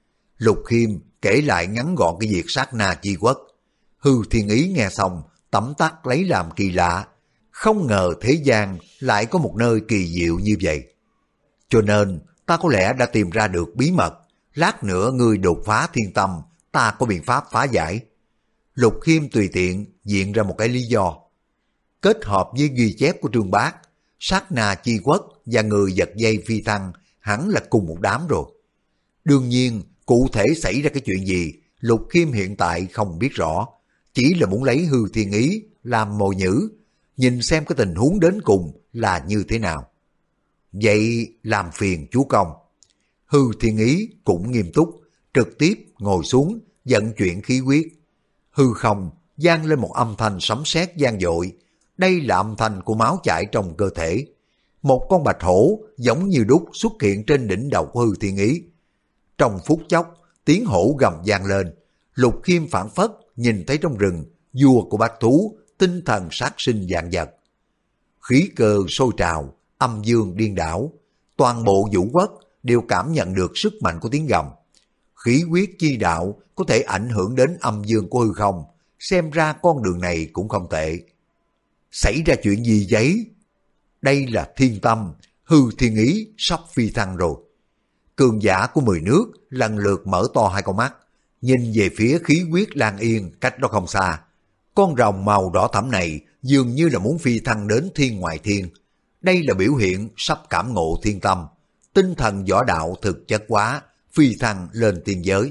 Lục Khiêm kể lại ngắn gọn cái việc sát na chi quốc. Hư Thiên Ý nghe xong, tấm tắc lấy làm kỳ lạ. Không ngờ thế gian lại có một nơi kỳ diệu như vậy. Cho nên ta có lẽ đã tìm ra được bí mật. Lát nữa ngươi đột phá thiên tâm, ta có biện pháp phá giải. Lục Khiêm tùy tiện diện ra một cái lý do. Kết hợp với ghi chép của Trương Bác, sát na chi quốc và người giật dây phi thăng hẳn là cùng một đám rồi. Đương nhiên, cụ thể xảy ra cái chuyện gì, Lục Khiêm hiện tại không biết rõ. Chỉ là muốn lấy Hư Thiên Ý làm mồi nhử, nhìn xem cái tình huống đến cùng là như thế nào. Vậy làm phiền chú công. Hư Thiên Ý cũng nghiêm túc, trực tiếp ngồi xuống, vận chuyển khí huyết. Hư không vang lên một âm thanh sấm sét vang dội. Đây là âm thanh của máu chảy trong cơ thể. Một con bạch hổ giống như đúc xuất hiện trên đỉnh đầu của Hư Thiên Ý. Trong phút chốc, tiếng hổ gầm vang lên. Lục Khiêm phảng phất nhìn thấy trong rừng, vua của bách thú, tinh thần sát sinh vạn vật. Khí cơ sôi trào, âm dương điên đảo, toàn bộ vũ quốc đều cảm nhận được sức mạnh của tiếng gầm. Khí huyết chi đạo có thể ảnh hưởng đến âm dương của hư không, xem ra con đường này cũng không tệ. Xảy ra chuyện gì vậy? Đây là thiên tâm, Hư Thiên Ý sắp phi thăng rồi. Cường giả của 10 nước lần lượt mở to hai con mắt, nhìn về phía khí huyết Lan Yên cách đó không xa. Con rồng màu đỏ thẫm này dường như là muốn phi thăng đến thiên ngoại thiên. Đây là biểu hiện sắp cảm ngộ thiên tâm, tinh thần võ đạo thực chất hóa, phi thăng lên tiên giới.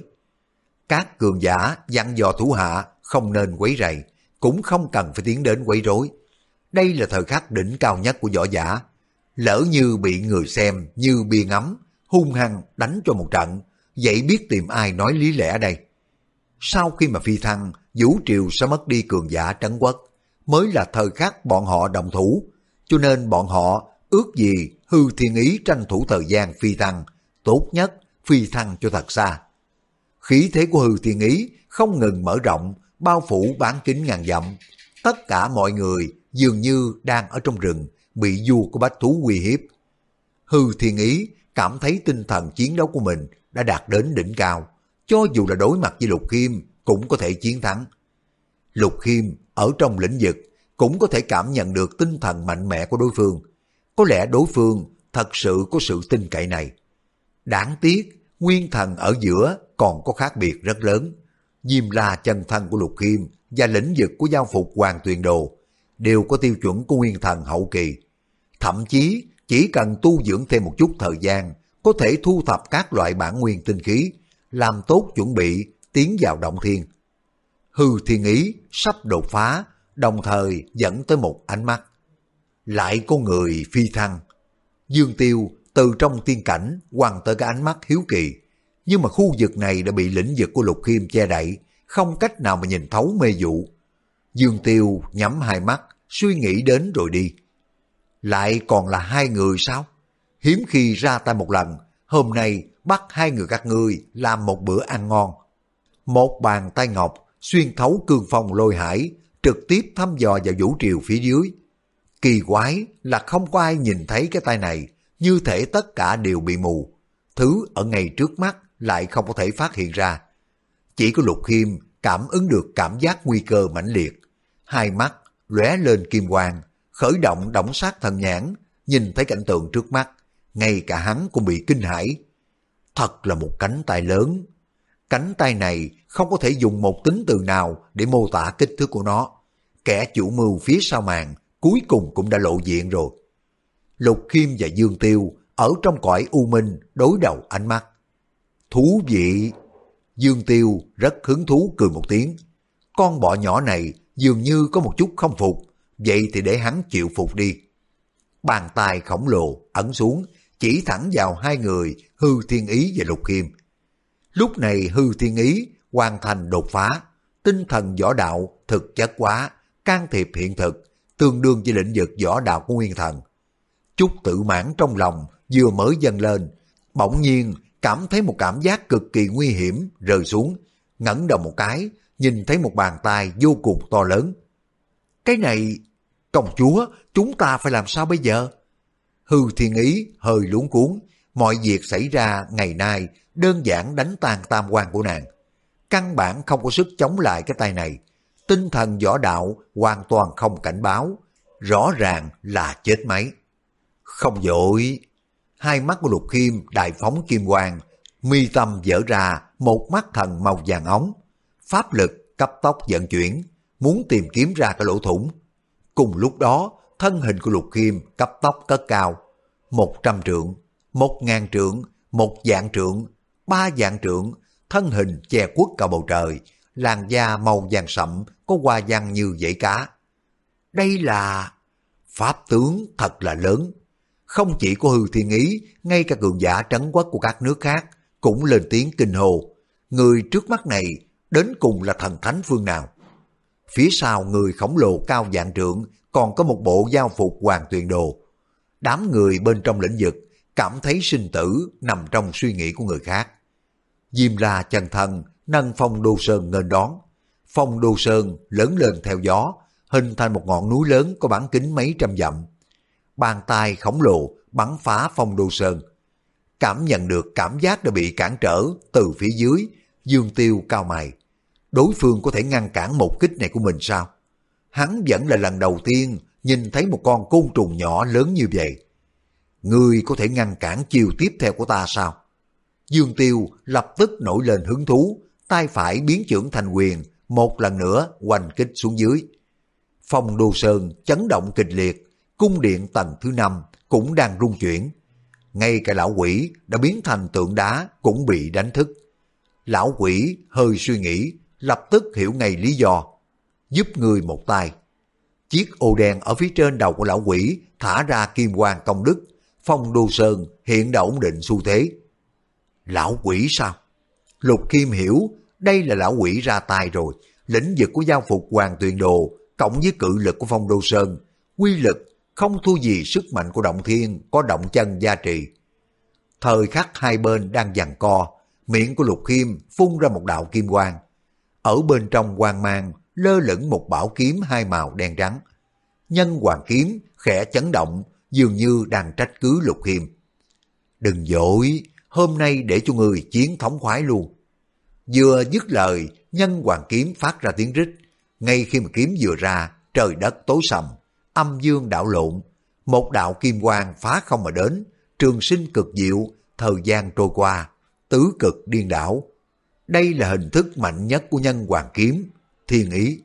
Các cường giả dặn dò thủ hạ không nên quấy rầy, cũng không cần phải tiến đến quấy rối. Đây là thời khắc đỉnh cao nhất của võ giả. Lỡ như bị người xem như bia ngắm, hung hăng đánh cho một trận, vậy biết tìm ai nói lý lẽ đây? Sau khi mà phi thăng, vũ triều sẽ mất đi cường giả trấn quốc, mới là thời khắc bọn họ động thủ, cho nên bọn họ ước gì Hư Thiên Ý tranh thủ thời gian phi thăng, tốt nhất phi thăng cho thật xa. Khí thế của Hư Thiên Ý không ngừng mở rộng, bao phủ bán kính ngàn dặm. Tất cả mọi người dường như đang ở trong rừng, bị vua của bách thú uy hiếp. Hư Thiên Ý cảm thấy tinh thần chiến đấu của mình đã đạt đến đỉnh cao, cho dù là đối mặt với Lục Khiêm cũng có thể chiến thắng. Lục Khiêm ở trong lĩnh vực cũng có thể cảm nhận được tinh thần mạnh mẽ của đối phương. Có lẽ đối phương thật sự có sự tin cậy này. Đáng tiếc, nguyên thần ở giữa còn có khác biệt rất lớn. Diêm La chân thân của Lục Khiêm và lĩnh vực của giao phục Hoàng Tuyền Đồ đều có tiêu chuẩn của nguyên thần hậu kỳ. Thậm chí chỉ cần tu dưỡng thêm một chút thời gian, có thể thu thập các loại bản nguyên tinh khí, làm tốt chuẩn bị tiến vào động thiên. Hư Thiên Ý sắp đột phá, đồng thời dẫn tới một ánh mắt. Lại có người phi thăng. Dương Tiêu từ trong tiên cảnh quăng tới cái ánh mắt hiếu kỳ, nhưng mà khu vực này đã bị lĩnh vực của Lục Khiêm che đậy, không cách nào mà nhìn thấu mê vụ. Dương Tiêu nhắm hai mắt, suy nghĩ đến rồi đi. Lại còn là hai người sao? Hiếm khi ra tay một lần, hôm nay bắt hai người các ngươi làm một bữa ăn ngon. Một bàn tay ngọc xuyên thấu cương phong lôi hải, trực tiếp thăm dò vào vũ triều phía dưới. Kỳ quái là không có ai nhìn thấy cái tay này, như thể tất cả đều bị mù. Thứ ở ngay trước mắt lại không có thể phát hiện ra. Chỉ có Lục Khiêm cảm ứng được cảm giác nguy cơ mãnh liệt. Hai mắt lóe lên kim quang, khởi động động sát thần nhãn, nhìn thấy cảnh tượng trước mắt, ngay cả hắn cũng bị kinh hãi. Thật là một cánh tay lớn. Cánh tay này không có thể dùng một tính từ nào để mô tả kích thước của nó. Kẻ chủ mưu phía sau màn cuối cùng cũng đã lộ diện rồi. Lục Khiêm và Dương Tiêu ở trong cõi u minh đối đầu ánh mắt. Thú vị! Dương Tiêu rất hứng thú cười một tiếng. Con bọ nhỏ này dường như có một chút không phục, vậy thì để hắn chịu phục đi. Bàn tay khổng lồ ấn xuống, chỉ thẳng vào hai người Hư Thiên Ý và Lục Khiêm. Lúc này Hư Thiên Ý hoàn thành đột phá, tinh thần võ đạo thực chất hóa, can thiệp hiện thực, tương đương với lĩnh vực võ đạo của nguyên thần. Chút tự mãn trong lòng vừa mới dâng lên, bỗng nhiên cảm thấy một cảm giác cực kỳ nguy hiểm rơi xuống, ngẩng đầu một cái, nhìn thấy một bàn tay vô cùng to lớn. Cái này, công chúa, chúng ta phải làm sao bây giờ? Hư Thiên Ý hơi luống cuống, mọi việc xảy ra ngày nay đơn giản đánh tan tam quan của nàng. Căn bản không có sức chống lại cái tay này, tinh thần võ đạo hoàn toàn không cảnh báo, rõ ràng là chết máy. Không vội, hai mắt của Lục Khiêm đại phóng kim quang, mi tâm vỡ ra một mắt thần màu vàng óng, pháp lực cấp tốc vận chuyển, muốn tìm kiếm ra cái lỗ thủng. Cùng lúc đó, thân hình của Lục Khiêm cấp tốc cất cao, 100 trượng, 1000 trượng, 1 vạn trượng, 3 vạn trượng, thân hình che khuất cả bầu trời, làn da màu vàng sậm có hoa văn như dãy cá. Đây là pháp tướng thật là lớn. Không chỉ có Hư Thiên Ý, ngay cả cường giả trấn quốc của các nước khác cũng lên tiếng kinh hồ. Người trước mắt này đến cùng là thần thánh phương nào? Phía sau người khổng lồ cao vạn trượng còn có một bộ giao phục hoàng tuyền đồ. Đám người bên trong lĩnh vực cảm thấy sinh tử nằm trong suy nghĩ của người khác. Diêm La chân thân nâng Phong Đô Sơn nghênh đón. Phong Đô Sơn lớn lên theo gió, hình thành một ngọn núi lớn có bán kính mấy trăm dặm. Bàn tay khổng lồ bắn phá Phong Đô Sơn. Cảm nhận được cảm giác đã bị cản trở từ phía dưới, Dương Tiêu cau mày. Đối phương có thể ngăn cản một kích này của mình sao? Hắn vẫn là lần đầu tiên nhìn thấy một con côn trùng nhỏ lớn như vậy. Ngươi có thể ngăn cản chiều tiếp theo của ta sao? Dương Tiêu lập tức nổi lên hứng thú, tay phải biến chưởng thành quyền, một lần nữa hoành kích xuống dưới. Phong Đô Sơn chấn động kịch liệt, cung điện tầng thứ 5 cũng đang rung chuyển. Ngay cả lão quỷ đã biến thành tượng đá cũng bị đánh thức. Lão quỷ hơi suy nghĩ, lập tức hiểu ngay lý do. Giúp người một tay. Chiếc ô đen ở phía trên đầu của lão quỷ thả ra kim quang công đức. Phong Đô Sơn hiện đã ổn định xu thế. Lão quỷ sao? Lục Khiêm hiểu đây là lão quỷ ra tay rồi. Lĩnh vực của giao phục hoàng tuyền đồ cộng với cự lực của Phong Đô Sơn, quy lực không thua gì sức mạnh của động thiên có động chân gia trì. Thời khắc hai bên đang giằng co, miệng của Lục Khiêm phun ra một đạo kim quang. Ở bên trong quang mang lơ lửng một bảo kiếm hai màu đen trắng. Nhân hoàng kiếm khẽ chấn động, dường như đang trách cứ Lục Khiêm. Đừng vội, hôm nay để cho người chiến thống khoái luôn. Vừa dứt lời, nhân hoàng kiếm phát ra tiếng rít. Ngay khi mà kiếm vừa ra, trời đất tối sầm, âm dương đảo lộn. Một đạo kim quang phá không mà đến, trường sinh cực diệu, thời gian trôi qua, tứ cực điên đảo. Đây là hình thức mạnh nhất của nhân hoàng kiếm, thiên ý.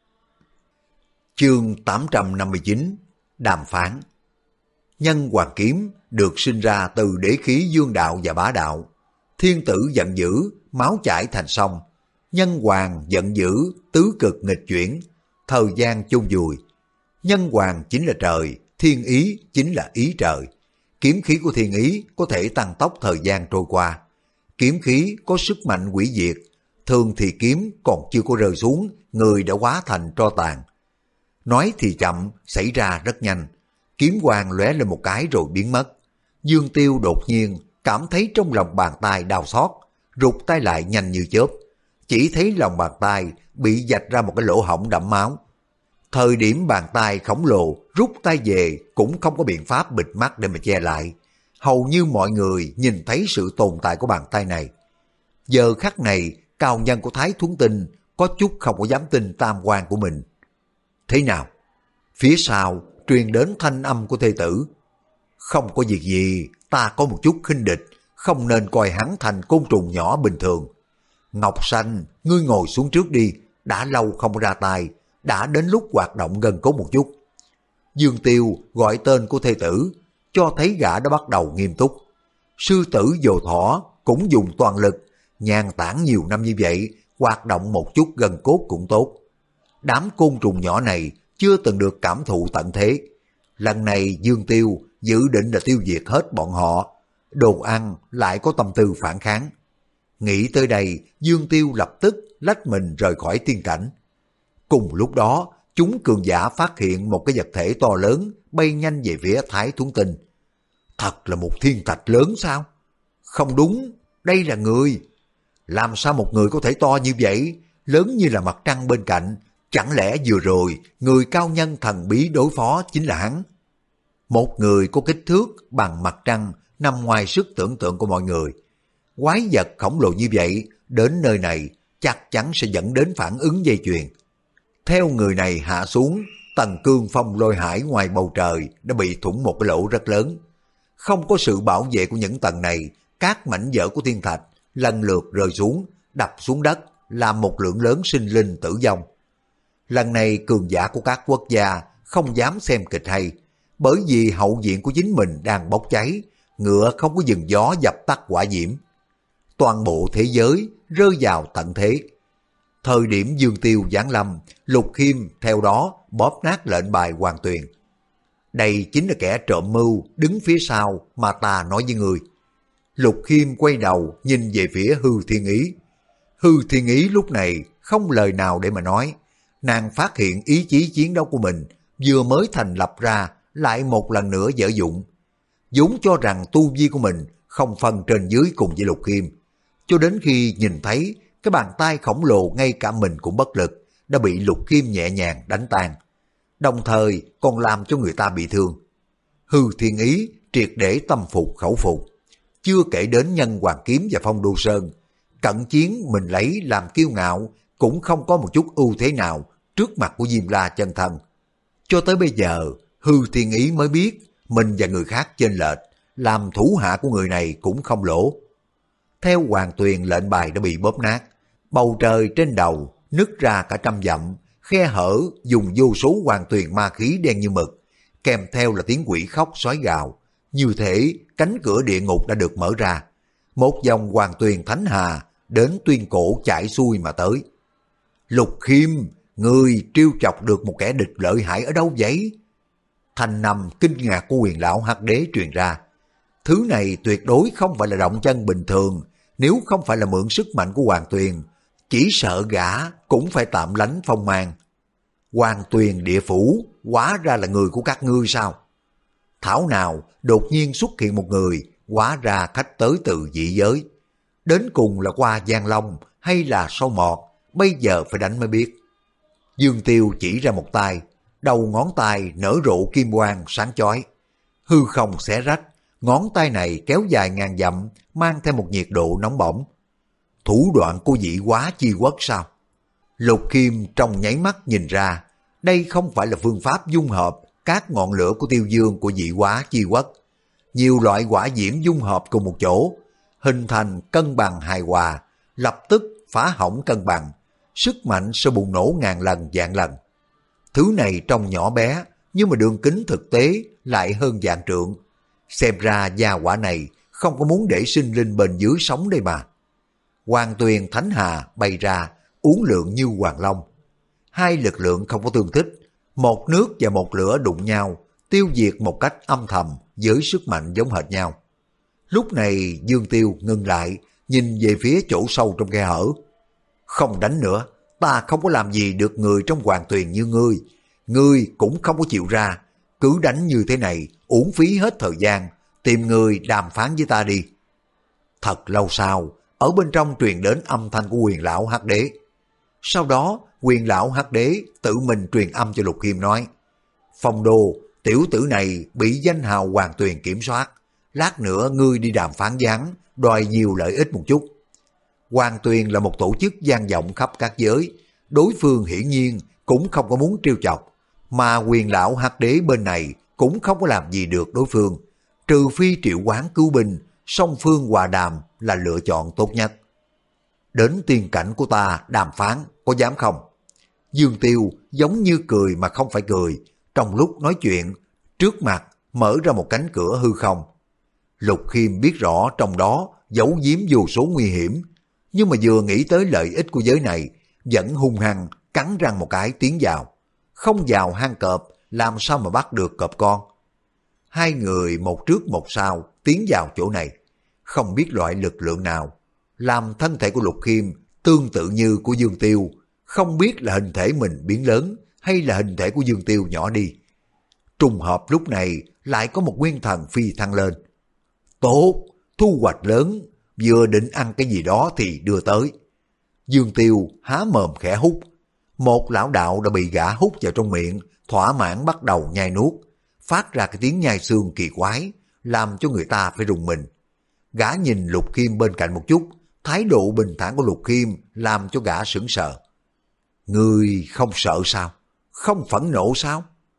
Chương 859 Đàm phán. Nhân hoàng kiếm được sinh ra từ đế khí dương đạo và bá đạo. Thiên tử giận dữ, máu chảy thành sông. Nhân hoàng giận dữ, tứ cực nghịch chuyển, thời gian chôn vùi. Nhân hoàng chính là trời, thiên ý chính là ý trời. Kiếm khí của thiên ý có thể tăng tốc thời gian trôi qua. kiếm khí có sức mạnh hủy diệt, thường thì kiếm còn chưa có rơi xuống, người đã hóa thành tro tàn. Nói thì chậm, xảy ra rất nhanh, kiếm quang lóe lên một cái rồi biến mất. Dương Tiêu đột nhiên cảm thấy trong lòng bàn tay đau xót, rụt tay lại nhanh như chớp, chỉ thấy lòng bàn tay bị vạch ra một cái lỗ hổng đẫm máu. Thời điểm bàn tay khổng lồ rút tay về cũng không có biện pháp bịt mắt để mà che lại, hầu như mọi người nhìn thấy sự tồn tại của bàn tay này. Giờ khắc này, cao nhân của Thái Thuấn Tinh có chút không có dám tin tam quan của mình. Thế nào? Phía sau truyền đến thanh âm của thê tử. Không có việc gì, ta có một chút khinh địch, không nên coi hắn thành côn trùng nhỏ bình thường. Ngọc Xanh, ngươi ngồi xuống trước đi, đã lâu không ra tay, đã đến lúc hoạt động gần cốt một chút. Dương Tiêu gọi tên của thê tử, cho thấy gã đã bắt đầu nghiêm túc. Sư tử Dồ Thỏ cũng dùng toàn lực, nhàn tản nhiều năm như vậy, hoạt động một chút gần cốt cũng tốt. Đám côn trùng nhỏ này chưa từng được cảm thụ tận thế. Lần này Dương Tiêu dự định là tiêu diệt hết bọn họ, đồ ăn lại có tâm tư phản kháng. Nghĩ tới đây, Dương Tiêu lập tức lách mình rời khỏi tiên cảnh. Cùng lúc đó, chúng cường giả phát hiện một cái vật thể to lớn bay nhanh về phía Thái Thuấn Tinh. Thật là một thiên thạch lớn sao? Không đúng, đây là người. Làm sao một người có thể to như vậy, lớn như là mặt trăng bên cạnh? Chẳng lẽ vừa rồi, người cao nhân thần bí đối phó chính là hắn? Một người có kích thước bằng mặt trăng nằm ngoài sức tưởng tượng của mọi người. Quái vật khổng lồ như vậy, đến nơi này chắc chắn sẽ dẫn đến phản ứng dây chuyền. Theo người này hạ xuống, tầng cương phong lôi hải ngoài bầu trời đã bị thủng một cái lỗ rất lớn. Không có sự bảo vệ của những tầng này, các mảnh vỡ của thiên thạch lần lượt rơi xuống, đập xuống đất, làm một lượng lớn sinh linh tử vong. Lần này cường giả của các quốc gia không dám xem kịch hay, bởi vì hậu viện của chính mình đang bốc cháy, ngựa không có dừng gió dập tắt hỏa diễm. Toàn bộ thế giới rơi vào tận thế. Thời điểm Dương Tiêu giáng lâm, Lục Khiêm theo đó bóp nát lệnh bài Hoàng Tuyền. Đây chính là kẻ trộm mưu đứng phía sau mà ta nói với người. Lục Khiêm quay đầu nhìn về phía Hư Thiên Ý. Hư Thiên Ý lúc này không lời nào để mà nói. Nàng phát hiện ý chí chiến đấu của mình vừa mới thành lập ra lại một lần nữa dở dụng. vốn cho rằng tu vi của mình không phân trên dưới cùng với Lục Khiêm, cho đến khi nhìn thấy cái bàn tay khổng lồ ngay cả mình cũng bất lực, đã bị Lục Khiêm nhẹ nhàng đánh tan, đồng thời còn làm cho người ta bị thương. Hư Thiên Ý triệt để tâm phục khẩu phục, chưa kể đến Nhân Hoàng Kiếm và Phong Đô Sơn, cận chiến mình lấy làm kiêu ngạo cũng không có một chút ưu thế nào trước mặt của Diêm La chân thân. Cho tới bây giờ, Hư Thiên Ý mới biết mình và người khác chênh lệch, làm thủ hạ của người này cũng không lỗ. Theo Hoàng Tuyền, lệnh bài đã bị bóp nát, bầu trời trên đầu nứt ra cả trăm dặm, khe hở dùng vô số Hoàng Tuyền ma khí đen như mực, kèm theo là tiếng quỷ khóc sói gào, như thể cánh cửa địa ngục đã được mở ra. Một dòng Hoàng Tuyền Thánh Hà đến Tuyên Cổ chảy xuôi mà tới. Lục Khiêm, người trêu chọc được một kẻ địch lợi hại ở đâu vậy? Thanh nằm kinh ngạc của Quyền lão Hắc Đế truyền ra. Thứ này tuyệt đối không phải là động chân bình thường, nếu không phải là mượn sức mạnh của Hoàng Tuyền, chỉ sợ gã cũng phải tạm lánh phong mang. Hoàng Tuyền địa phủ, hóa ra là người của các ngươi sao? Thảo nào đột nhiên xuất hiện một người, hóa ra khách tới từ dị giới. Đến cùng là qua Giang Long hay là sâu mọt, bây giờ phải đánh mới biết. Dương Tiêu chỉ ra một tay, đầu ngón tay nở rộ kim quang sáng chói, hư không xé rách, ngón tay này kéo dài ngàn dặm, mang theo một nhiệt độ nóng bỏng. Thủ đoạn của dị hóa chi quốc sao? Lục Khiêm trong nháy mắt nhìn ra, đây không phải là phương pháp dung hợp các ngọn lửa của tiêu dương của dị hóa chi quốc. Nhiều loại hỏa diễm dung hợp cùng một chỗ, hình thành cân bằng hài hòa, lập tức phá hỏng cân bằng, sức mạnh sẽ bùng nổ ngàn lần vạn lần. Thứ này trông nhỏ bé, nhưng mà đường kính thực tế lại hơn vạn trượng. Xem ra gia hỏa này không có muốn để sinh linh bên dưới sống đây mà. Hoàng Tuyền Thánh Hà bay ra, uốn lượn như hoàng long. Hai lực lượng không có tương thích, một nước và một lửa đụng nhau, tiêu diệt một cách âm thầm với sức mạnh giống hệt nhau. Lúc này Dương Tiêu ngừng lại, nhìn về phía chỗ sâu trong khe hở. Không đánh nữa, ta không có làm gì được người trong Hoàng Tuyền như ngươi. Ngươi cũng không có chịu ra, cứ đánh như thế này, uổng phí hết thời gian, tìm người đàm phán với ta đi. Thật lâu sau, ở bên trong truyền đến âm thanh của Quyền lão Hắc Đế. Sau đó, Quyền lão Hắc Đế tự mình truyền âm cho Lục Khiêm nói, Phong Đô, tiểu tử này bị danh hào Hoàng Tuyền kiểm soát, lát nữa ngươi đi đàm phán với hắn, đòi nhiều lợi ích một chút. Hoàng Tuyền là một tổ chức vang vọng khắp các giới, đối phương hiển nhiên cũng không có muốn trêu chọc, mà Quyền lão Hắc Đế bên này cũng không có làm gì được đối phương, trừ phi triệu hoán cứu binh, song phương hòa đàm là lựa chọn tốt nhất. Đến tiên cảnh của ta đàm phán, có dám không? Dương Tiêu giống như cười mà không phải cười, trong lúc nói chuyện, trước mặt mở ra một cánh cửa hư không. Lục Khiêm biết rõ trong đó giấu giếm vô số nguy hiểm, nhưng mà vừa nghĩ tới lợi ích của giới này, vẫn hung hăng cắn răng một cái tiến vào. Không vào hang cọp, làm sao mà bắt được cọp con? Hai người một trước một sau tiến vào chỗ này, không biết loại lực lượng nào làm thân thể của Lục Khiêm tương tự như của Dương Tiêu, không biết là hình thể mình biến lớn hay là hình thể của Dương Tiêu nhỏ đi. Trùng hợp lúc này lại có một nguyên thần phi thăng lên. Tốt, thu hoạch lớn, vừa định ăn cái gì đó thì đưa tới. Dương Tiêu há mồm khẽ hút, một lão đạo đã bị gã hút vào trong miệng, thỏa mãn bắt đầu nhai nuốt, phát ra cái tiếng nhai xương kỳ quái, làm cho người ta phải rùng mình. Gã nhìn Lục Khiêm bên cạnh một chút, thái độ bình thản của Lục Khiêm làm cho gã sững sờ. Ngươi không sợ sao? Không phẫn nộ sao?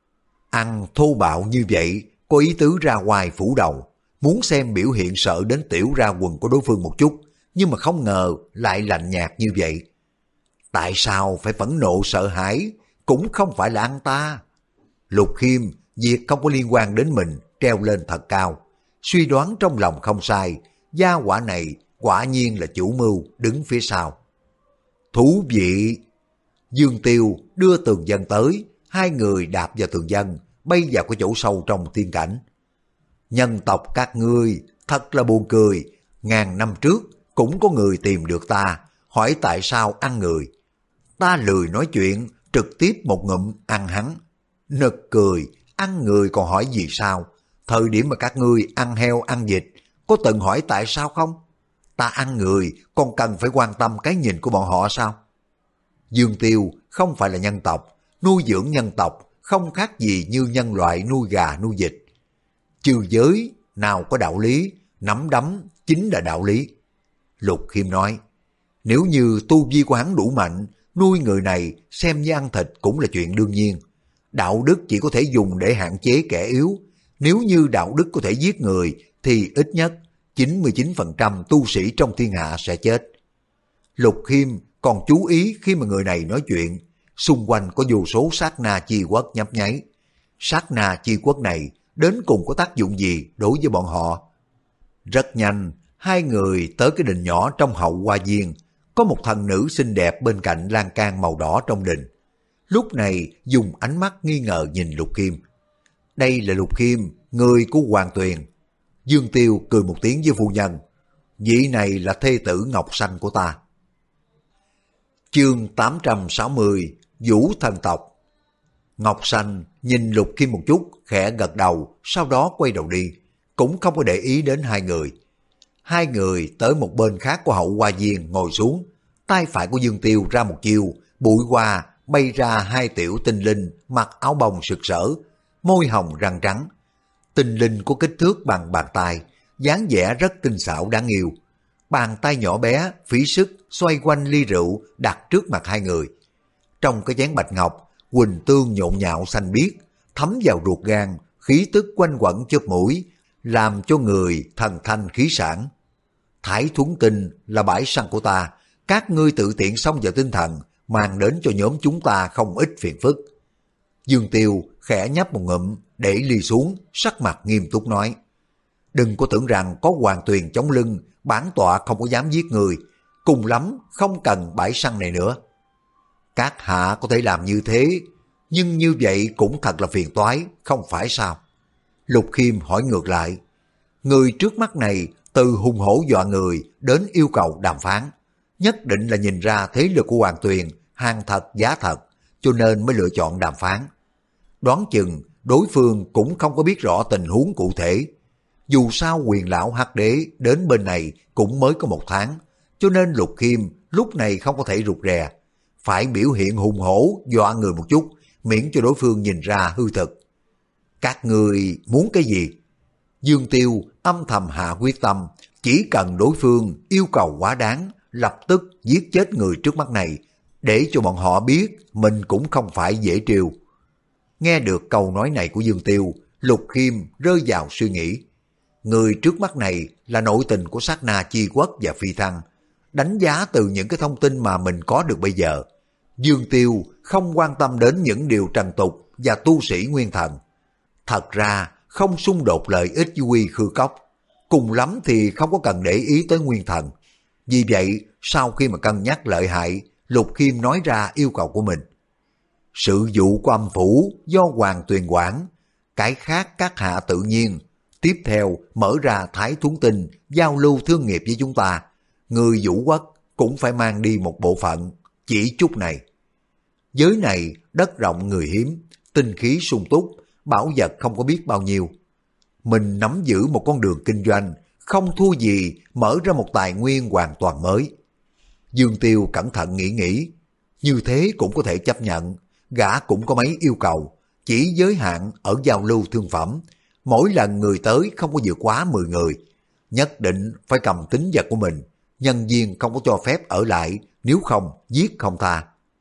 Ăn thô bạo như vậy, có ý tứ ra ngoài phủ đầu, muốn xem biểu hiện sợ đến tiểu ra quần của đối phương một chút, nhưng mà không ngờ lại lạnh nhạt như vậy. Tại sao phải phẫn nộ sợ hãi? Cũng không phải là ăn ta. Lục Khiêm, việc không có liên quan đến mình, treo lên thật cao. Suy đoán trong lòng không sai, gia hỏa này quả nhiên là chủ mưu đứng phía sau. Thú vị! Dương Tiêu đưa tường dân tới, hai người đạp vào tường dân, bay vào cái chỗ sâu trong tiên cảnh. Nhân tộc các ngươi thật là buồn cười, ngàn năm trước cũng có người tìm được ta, hỏi tại sao ăn người. Ta lười nói chuyện, trực tiếp một ngụm ăn hắn. Nực cười, ăn người còn hỏi gì sao? Thời điểm mà các ngươi ăn heo ăn vịt, có từng hỏi tại sao không? Ta ăn người, còn cần phải quan tâm cái nhìn của bọn họ sao? Dương Tiêu không phải là nhân tộc, nuôi dưỡng nhân tộc không khác gì như nhân loại nuôi gà nuôi vịt. Trừ giới nào có đạo lý, nắm đấm chính là đạo lý. Lục Khiêm nói, nếu như tu vi của hắn đủ mạnh, nuôi người này xem như ăn thịt cũng là chuyện đương nhiên. Đạo đức chỉ có thể dùng để hạn chế kẻ yếu. Nếu như đạo đức có thể giết người, thì ít nhất 99% tu sĩ trong thiên hạ sẽ chết. Lục Khiêm còn chú ý khi mà người này nói chuyện, xung quanh có vô số sát na chi quốc nhấp nháy. Sát na chi quốc này đến cùng có tác dụng gì đối với bọn họ? Rất nhanh, hai người tới cái đình nhỏ trong hậu hoa viên, có một thần nữ xinh đẹp bên cạnh lan can màu đỏ trong đình. Lúc này dùng ánh mắt nghi ngờ nhìn Lục Khiêm. Đây là Lục Khiêm, người của Hoàng Tuyền. Dương Tiêu cười một tiếng với phu nhân. Vị này là thê tử Ngọc Xanh của ta. Chương 860, Vũ Thần Tộc. Ngọc Xanh nhìn Lục Khiêm một chút, khẽ gật đầu, sau đó quay đầu đi, cũng không có để ý đến hai người. Hai người tới một bên khác của hậu hoa viên ngồi xuống, tay phải của Dương Tiêu ra một chiêu, bụi hoa bay ra hai tiểu tinh linh mặc áo bông sực sỡ, môi hồng răng trắng. Tinh linh có kích thước bằng bàn tay, dáng vẻ rất tinh xảo đáng yêu. Bàn tay nhỏ bé, phí sức xoay quanh ly rượu đặt trước mặt hai người. Trong cái chén bạch ngọc, huỳnh tương nhộn nhạo xanh biếc, thấm vào ruột gan, khí tức quanh quẩn chóp mũi, làm cho người thần thanh khí sản. Thái Thuấn Tinh là bãi săn của ta, các ngươi tự tiện xông vào tinh thần, mang đến cho nhóm chúng ta không ít phiền phức. Dương Tiêu khẽ nhấp một ngụm, để ly xuống, sắc mặt nghiêm túc nói. Đừng có tưởng rằng có Hoàng Tuyền chống lưng, bản tọa không có dám giết người, cùng lắm không cần bãi săn này nữa. Các hạ có thể làm như thế, nhưng như vậy cũng thật là phiền toái, không phải sao? Lục Khiêm hỏi ngược lại. Người trước mắt này từ hùng hổ dọa người đến yêu cầu đàm phán, nhất định là nhìn ra thế lực của Hoàng Tuyền hàng thật giá thật, cho nên mới lựa chọn đàm phán. Đoán chừng đối phương cũng không có biết rõ tình huống cụ thể. Dù sao Quyền lão Hắc Đế đến bên này cũng mới có 1 tháng, cho nên Lục Khiêm lúc này không có thể rụt rè, phải biểu hiện hùng hổ dọa người một chút, miễn cho đối phương nhìn ra hư thực. Các người muốn cái gì? Dương Tiêu âm thầm hạ quyết tâm, chỉ cần đối phương yêu cầu quá đáng, lập tức giết chết người trước mắt này, để cho bọn họ biết mình cũng không phải dễ trêu. Nghe được câu nói này của Dương Tiêu, Lục Khiêm rơi vào suy nghĩ. Người trước mắt này là nội tình của Sát Na Chi Quốc và Phi Thăng. Đánh giá từ những cái thông tin mà mình có được bây giờ, Dương Tiêu không quan tâm đến những điều trần tục và tu sĩ nguyên thần. Thật ra không xung đột lợi ích với Quy Khư Cốc, cùng lắm thì không có cần để ý tới nguyên thần. Vì vậy, sau khi mà cân nhắc lợi hại, Lục Khiêm nói ra yêu cầu của mình. Sự vụ của âm phủ do Hoàng Tuyền quản, cái khác các hạ tự nhiên. Tiếp theo mở ra Thái Thuấn Tinh giao lưu thương nghiệp với chúng ta. Người Vũ Quốc cũng phải mang đi một bộ phận, chỉ chút này. Giới này đất rộng người hiếm, tinh khí sung túc, bảo vật không có biết bao nhiêu. Mình nắm giữ một con đường kinh doanh, không thua gì mở ra một tài nguyên hoàn toàn mới. Dương Tiêu cẩn thận nghĩ, như thế cũng có thể chấp nhận. Gã cũng có mấy yêu cầu, chỉ giới hạn ở giao lưu thương phẩm. Mỗi lần người tới không có vượt quá 10 người, nhất định phải cầm tính vật của mình. Nhân viên không có cho phép ở lại, nếu không giết không tha.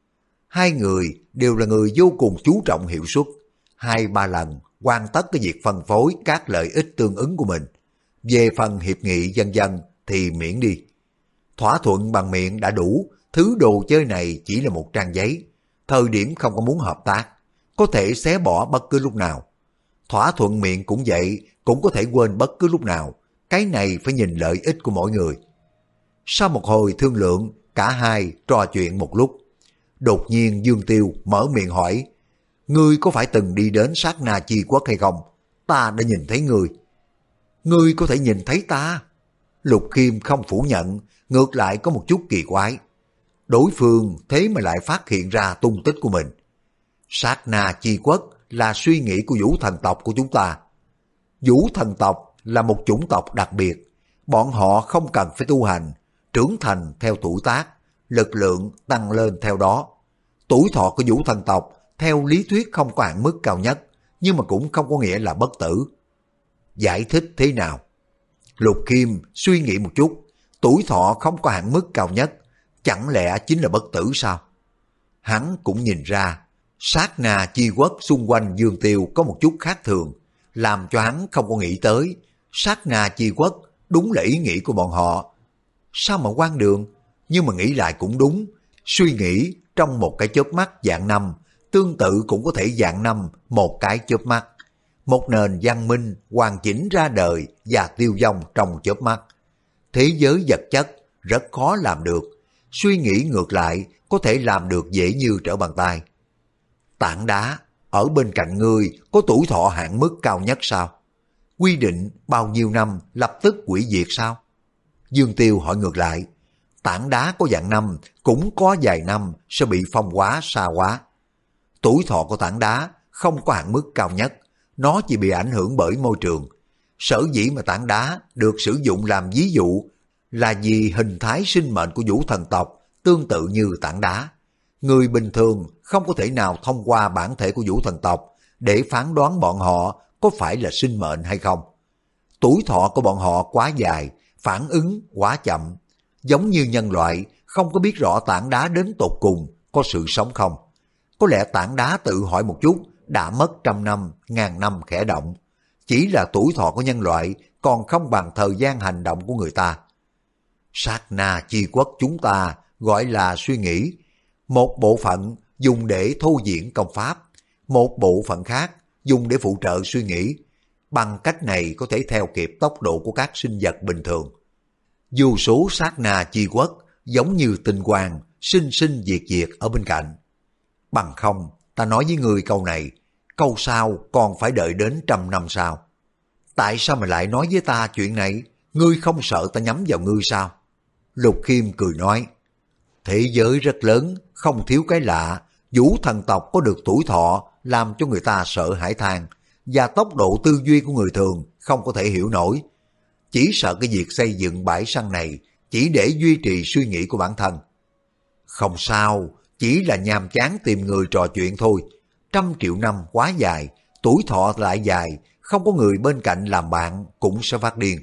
Hai người đều là người vô cùng chú trọng hiệu suất, 2-3 lần hoàn tất cái việc phân phối các lợi ích tương ứng của mình. Về phần hiệp nghị vân vân thì miễn đi. Thỏa thuận bằng miệng đã đủ, thứ đồ chơi này chỉ là một trang giấy. Thời điểm không có muốn hợp tác, có thể xé bỏ bất cứ lúc nào. Thỏa thuận miệng cũng vậy, cũng có thể quên bất cứ lúc nào. Cái này phải nhìn lợi ích của mỗi người. Sau một hồi thương lượng, cả hai trò chuyện một lúc. Đột nhiên Dương Tiêu mở miệng hỏi, ngươi có phải từng đi đến Sát Na Chi Quốc hay không? Ta đã nhìn thấy ngươi. Ngươi có thể nhìn thấy ta? Lục Khiêm không phủ nhận, ngược lại có một chút kỳ quái. Đối phương thế mà lại phát hiện ra tung tích của mình. Sát Na Chi Quốc là suy nghĩ của Vũ thần tộc của chúng ta. Vũ thần tộc là một chủng tộc đặc biệt. Bọn họ không cần phải tu hành, trưởng thành theo tuổi tác, lực lượng tăng lên theo đó. Tuổi thọ của Vũ thần tộc theo lý thuyết không có hạn mức cao nhất, nhưng mà cũng không có nghĩa là bất tử. Giải thích thế nào? Lục Khiêm suy nghĩ một chút, tuổi thọ không có hạn mức cao nhất, chẳng lẽ chính là bất tử sao? Hắn cũng nhìn ra, Sát Na Chi Quốc xung quanh Dương Tiêu có một chút khác thường, làm cho hắn không có nghĩ tới. Sát Na Chi Quốc đúng là ý nghĩ của bọn họ. Sao mà quan đường? Nhưng mà nghĩ lại cũng đúng. Suy nghĩ trong một cái chớp mắt dạng năm, tương tự cũng có thể dạng năm một cái chớp mắt. Một nền văn minh hoàn chỉnh ra đời và tiêu vong trong chớp mắt. Thế giới vật chất rất khó làm được. Suy nghĩ ngược lại có thể làm được dễ như trở bàn tay. Tảng đá ở bên cạnh ngươi có tuổi thọ hạn mức cao nhất sao? Quy định bao nhiêu năm lập tức hủy diệt sao? Dương Tiêu hỏi ngược lại. Tảng đá có dạng năm cũng có vài năm sẽ bị phong hóa sa hóa. Tuổi thọ của tảng đá không có hạn mức cao nhất, nó chỉ bị ảnh hưởng bởi môi trường. Sở dĩ mà tảng đá được sử dụng làm ví dụ là vì hình thái sinh mệnh của Vũ thần tộc tương tự như tảng đá. Người bình thường không có thể nào thông qua bản thể của Vũ thần tộc để phán đoán bọn họ có phải là sinh mệnh hay không. Tuổi thọ của bọn họ quá dài, phản ứng quá chậm. Giống như nhân loại không có biết rõ tảng đá đến tột cùng có sự sống không. Có lẽ tảng đá tự hỏi một chút đã mất 100 năm, 1000 năm khẽ động. Chỉ là tuổi thọ của nhân loại còn không bằng thời gian hành động của người ta. Sát Na Chi Quốc chúng ta gọi là suy nghĩ. Một bộ phận dùng để thô diễn công pháp, một bộ phận khác dùng để phụ trợ suy nghĩ. Bằng cách này có thể theo kịp tốc độ của các sinh vật bình thường. Vô số Sát Na Chi Quốc giống như tinh quang, sinh sinh diệt diệt ở bên cạnh. Bằng không, ta nói với người câu này, câu sau còn phải đợi đến 100 năm sau. Tại sao mày lại nói với ta chuyện này? Ngươi không sợ ta nhắm vào ngươi sao? Lục Khiêm cười nói, thế giới rất lớn, không thiếu cái lạ, Vũ thần tộc có được tuổi thọ làm cho người ta sợ hãi than, và tốc độ tư duy của người thường không có thể hiểu nổi. Chỉ sợ cái việc xây dựng bãi săn này chỉ để duy trì suy nghĩ của bản thân. Không sao, chỉ là nhàm chán tìm người trò chuyện thôi. 100 triệu năm quá dài, tuổi thọ lại dài, không có người bên cạnh làm bạn cũng sẽ phát điên.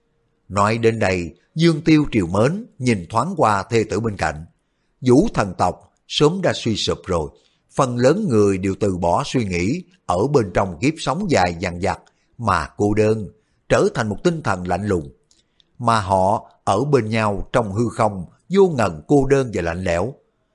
Nói đến đây, Dương Tiêu triều mến nhìn thoáng qua thê tử bên cạnh. Vũ thần tộc sớm đã suy sụp rồi, phần lớn người đều từ bỏ suy nghĩ ở bên trong kiếp sống dài dằng dặc mà cô đơn, trở thành một tinh thần lạnh lùng. Mà họ ở bên nhau trong hư không, vô ngần cô đơn và lạnh lẽo.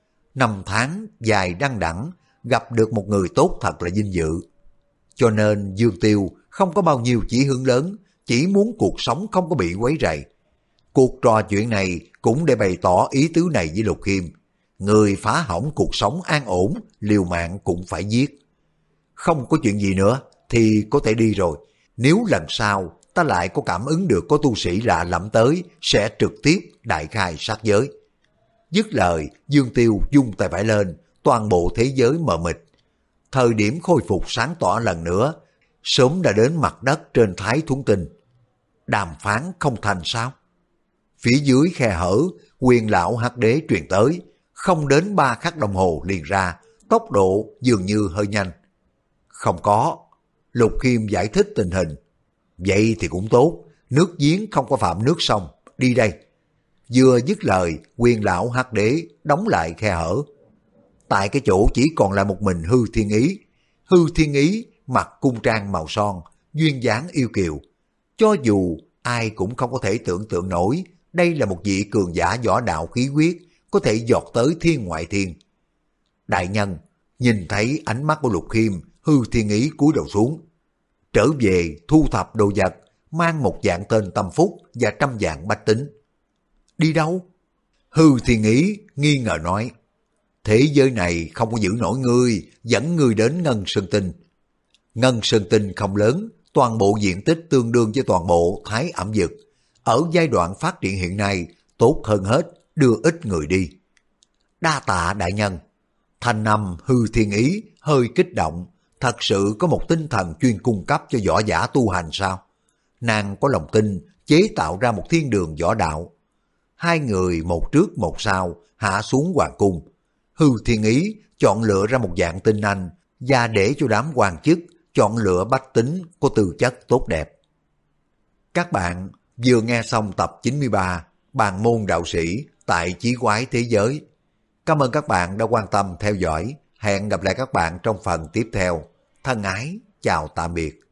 5 tháng dài đăng đẵng, gặp được một người tốt thật là vinh dự. Cho nên Dương Tiêu không có bao nhiêu chí hướng lớn, chỉ muốn cuộc sống không có bị quấy rầy. Cuộc trò chuyện này cũng để bày tỏ ý tứ này với Lục Khiêm. Người phá hỏng cuộc sống an ổn, liều mạng cũng phải giết. Không có chuyện gì nữa thì có thể đi rồi. Nếu lần sau ta lại có cảm ứng được có tu sĩ lạ lẫm tới, sẽ trực tiếp đại khai sát giới. Dứt lời, Dương Tiêu vung tay phải lên, toàn bộ thế giới mờ mịt. Thời điểm khôi phục sáng tỏ lần nữa, sớm đã đến mặt đất trên Thái Thuấn Tinh. Đàm phán không thành sao? Phía dưới khe hở, Quyền lão Hắc Đế truyền tới, không đến 3 khắc đồng hồ liền ra, tốc độ dường như hơi nhanh. Không có. Lục Khiêm giải thích tình hình. Vậy thì cũng tốt, nước giếng không có phạm nước sông, đi đây. Vừa dứt lời, Quyền lão Hắc Đế đóng lại khe hở. Tại cái chỗ chỉ còn lại một mình Hư Thiên Ý. Hư Thiên Ý mặc cung trang màu son, duyên dáng yêu kiều. Cho dù ai cũng không có thể tưởng tượng nổi, đây là một vị cường giả võ đạo khí huyết, có thể dọt tới thiên ngoại thiên. Đại nhân, nhìn thấy ánh mắt của Lục Khiêm, Hư Thiên Ý cúi đầu xuống. Trở về thu thập đồ vật, mang một vạn tên tâm phúc và 100 vạn bách tính. Đi đâu? Hư Thiên Ý nghi ngờ nói. Thế giới này không có giữ nổi ngươi, dẫn ngươi đến Ngân Sơn Tinh. Ngân Sơn Tinh không lớn, toàn bộ diện tích tương đương với toàn bộ Thái Ẩm Vực. Ở giai đoạn phát triển hiện nay, tốt hơn hết, đưa ít người đi. Đa tạ đại nhân. Thanh âm Hư Thiên Ý hơi kích động, thật sự có một tinh thần chuyên cung cấp cho võ giả tu hành sao? Nàng có lòng tin chế tạo ra một thiên đường võ đạo. Hai người một trước một sau hạ xuống hoàng cung. Hư Thiên Ý chọn lựa ra một dạng tinh anh và để cho đám quan chức chọn lựa bách tính có tư chất tốt đẹp. Các bạn vừa nghe xong tập 93 Bàn môn đạo sĩ tại Chí Quái Thế Giới. Cảm ơn các bạn đã quan tâm theo dõi. Hẹn gặp lại các bạn trong phần tiếp theo. Thân ái, chào tạm biệt.